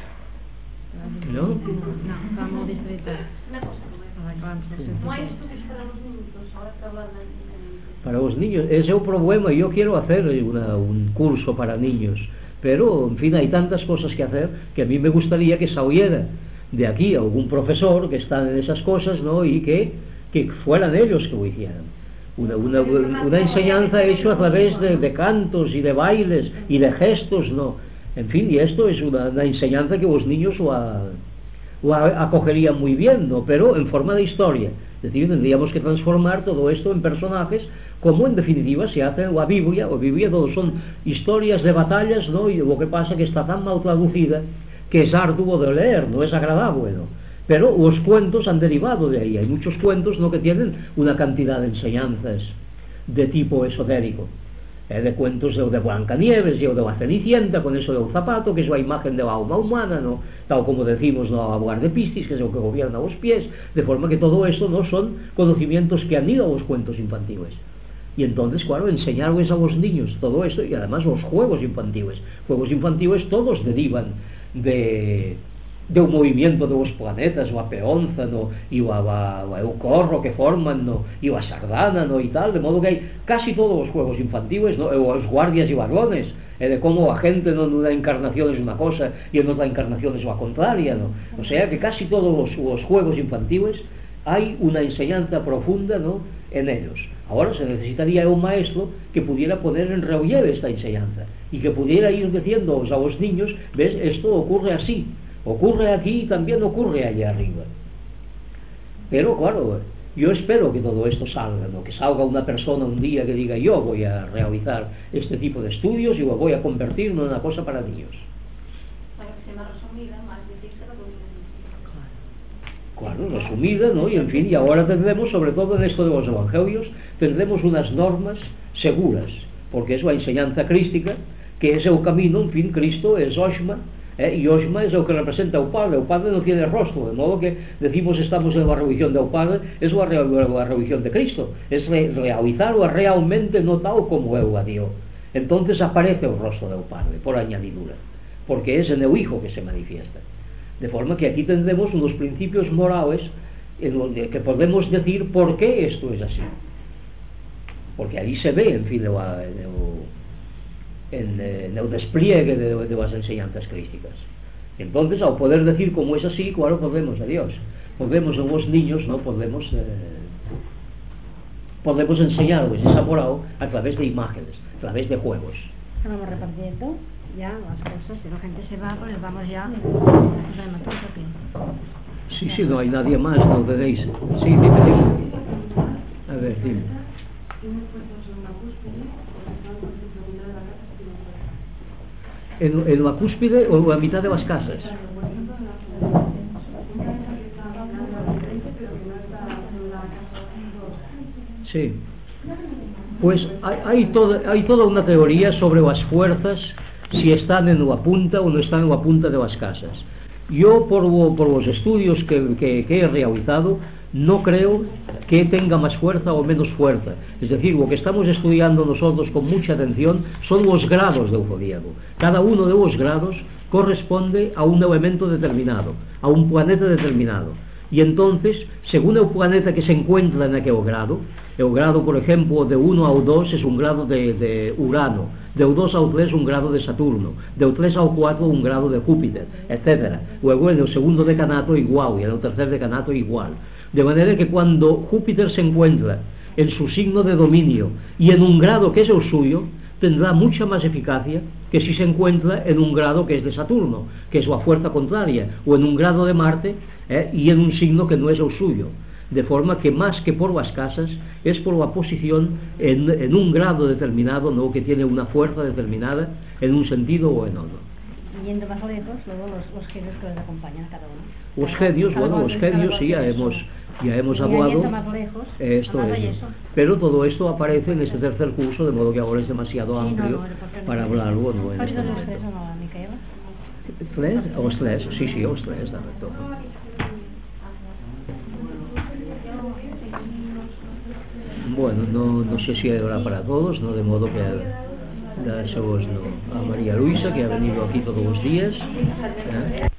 ¿No? No, está muy distrita. Una cosa, no hay estudios para los niños, ahora que hablan de... Para los niños, ese es un problema. Yo quiero hacer una, un curso para niños, pero en fin hay tantas cosas que hacer que a mí me gustaría que saliera de aquí algún profesor que está en esas cosas, ¿no? Y que, que fueran ellos que lo hicieran. Una, una, una enseñanza hecha a través de, de cantos y de bailes y de gestos, ¿no? En fin, y esto es una, una enseñanza que los niños lo, a, lo a, acogerían muy bien, ¿no? Pero en forma de historia. Es decir, tendríamos que transformar todo esto en personajes, como en definitiva se hace la Biblia. La Biblia todo son historias de batallas, ¿no? Y lo que pasa que está tan mal traducida que es arduo de leer, no es agradable, ¿no? Pero los cuentos han derivado de ahí. Hay muchos cuentos, ¿no?, que tienen una cantidad de enseñanzas de tipo esotérico. Eh, de cuentos de, de Blancanieves y de la Cenicienta, con eso del zapato, que es la imagen de la alma humana, ¿no? Tal como decimos, no hablar de Piscis, que es lo que gobierna los pies, de forma que todo eso no son conocimientos que han ido a los cuentos infantiles. Y entonces, claro, enseñarles a los niños todo eso, y además los juegos infantiles. Juegos infantiles todos derivan de... de un movimiento de los planetas, la peonza, ¿no? Y la, la, la, el corro que forman, ¿no? Y la sardana, ¿no? Y tal, de modo que hay casi todos los juegos infantiles, ¿no? Los guardias y varones, eh, de cómo la gente, ¿no?, en una encarnación es una cosa y en otra encarnación es la contraria, ¿no? O sea que casi todos los, los juegos infantiles hay una enseñanza profunda, ¿no?, en ellos. Ahora se necesitaría un maestro que pudiera poner en relieve esta enseñanza y que pudiera ir diciendo a los niños, ves, esto ocurre así, ocurre aquí y también ocurre allá arriba. Pero claro, yo espero que todo esto salga, ¿no? Que salga una persona un día que diga, yo voy a realizar este tipo de estudios y lo voy a convertir en una cosa para niños. Para que sea más resumida, más difícil, claro, resumida, ¿no? Y en fin, y ahora tendremos, sobre todo en esto de los evangelios, tendremos unas normas seguras, porque es la enseñanza crística, que es el camino, en fin, Cristo es Oshma, ¿eh? Y Oshma es el que representa al Padre. El Padre no tiene rostro, de modo que decimos estamos en la religión del Padre, es la, la religión de Cristo, es re, realizarlo realmente no tal como Él la dio. Entonces aparece el rostro del Padre, por añadidura, porque es en el Hijo que se manifiesta. De forma que aquí tendremos unos principios morales en donde que podemos decir por qué esto es así. Porque ahí se ve, en fin, en el, en el despliegue de, de las enseñanzas crísticas. Entonces, al poder decir cómo es así, claro, podemos a Dios. Podemos en los niños, ¿no? Podemos, eh, podemos enseñarles esa moral a través de imágenes, a través de juegos. Vamos repartiendo ya las cosas, si la gente se va, pues vamos ya. Sí, sí, no hay nadie más, no tenéis. Sí, dime, dime. A ver, dime. En, en la cúspide o en la mitad de las casas. Sí. Pues hay, hay, toda, hay toda una teoría sobre las fuerzas, si están en la punta o no están en la punta de las casas. Yo, por, por los estudios que, que, que he realizado, no creo que tenga más fuerza o menos fuerza. Es decir, lo que estamos estudiando nosotros con mucha atención son los grados del zodíaco. Cada uno de los grados corresponde a un elemento determinado, a un planeta determinado. Y entonces, según el planeta que se encuentra en aquel grado, el grado, por ejemplo, de uno al dos es un grado de, de Urano, del dos al tres un grado de Saturno, del tres al cuatro un grado de Júpiter, etcétera. Luego en el segundo decanato igual, y en el tercer decanato igual. De manera que cuando Júpiter se encuentra en su signo de dominio y en un grado que es el suyo, tendrá mucha más eficacia que si se encuentra en un grado que es de Saturno, que es la fuerza contraria, o en un grado de Marte, eh, y en un signo que no es el suyo. De forma que más que por las casas, es por la posición en, en un grado determinado, ¿no?, que tiene una fuerza determinada en un sentido o en otro. y yendo más lejos, luego los, los genios que les acompañan a cada uno. Los genios, bueno, los genios sí, ya hemos, ya hemos hablado, más lejos, esto más es, eso. pero todo esto aparece en este tercer curso, de modo que ahora es demasiado Sí, amplio no, no, para hablarlo, ¿no? En ¿Has este ido los momento. tres o no, Micaela? ¿Tres? ¿O os tres? Sí, sí, os tres, de todo. Bueno, no, no sé si hay hora para todos, ¿no? De modo que dásemos, ¿no? A María Luisa, que ha venido aquí todos los días, ¿eh?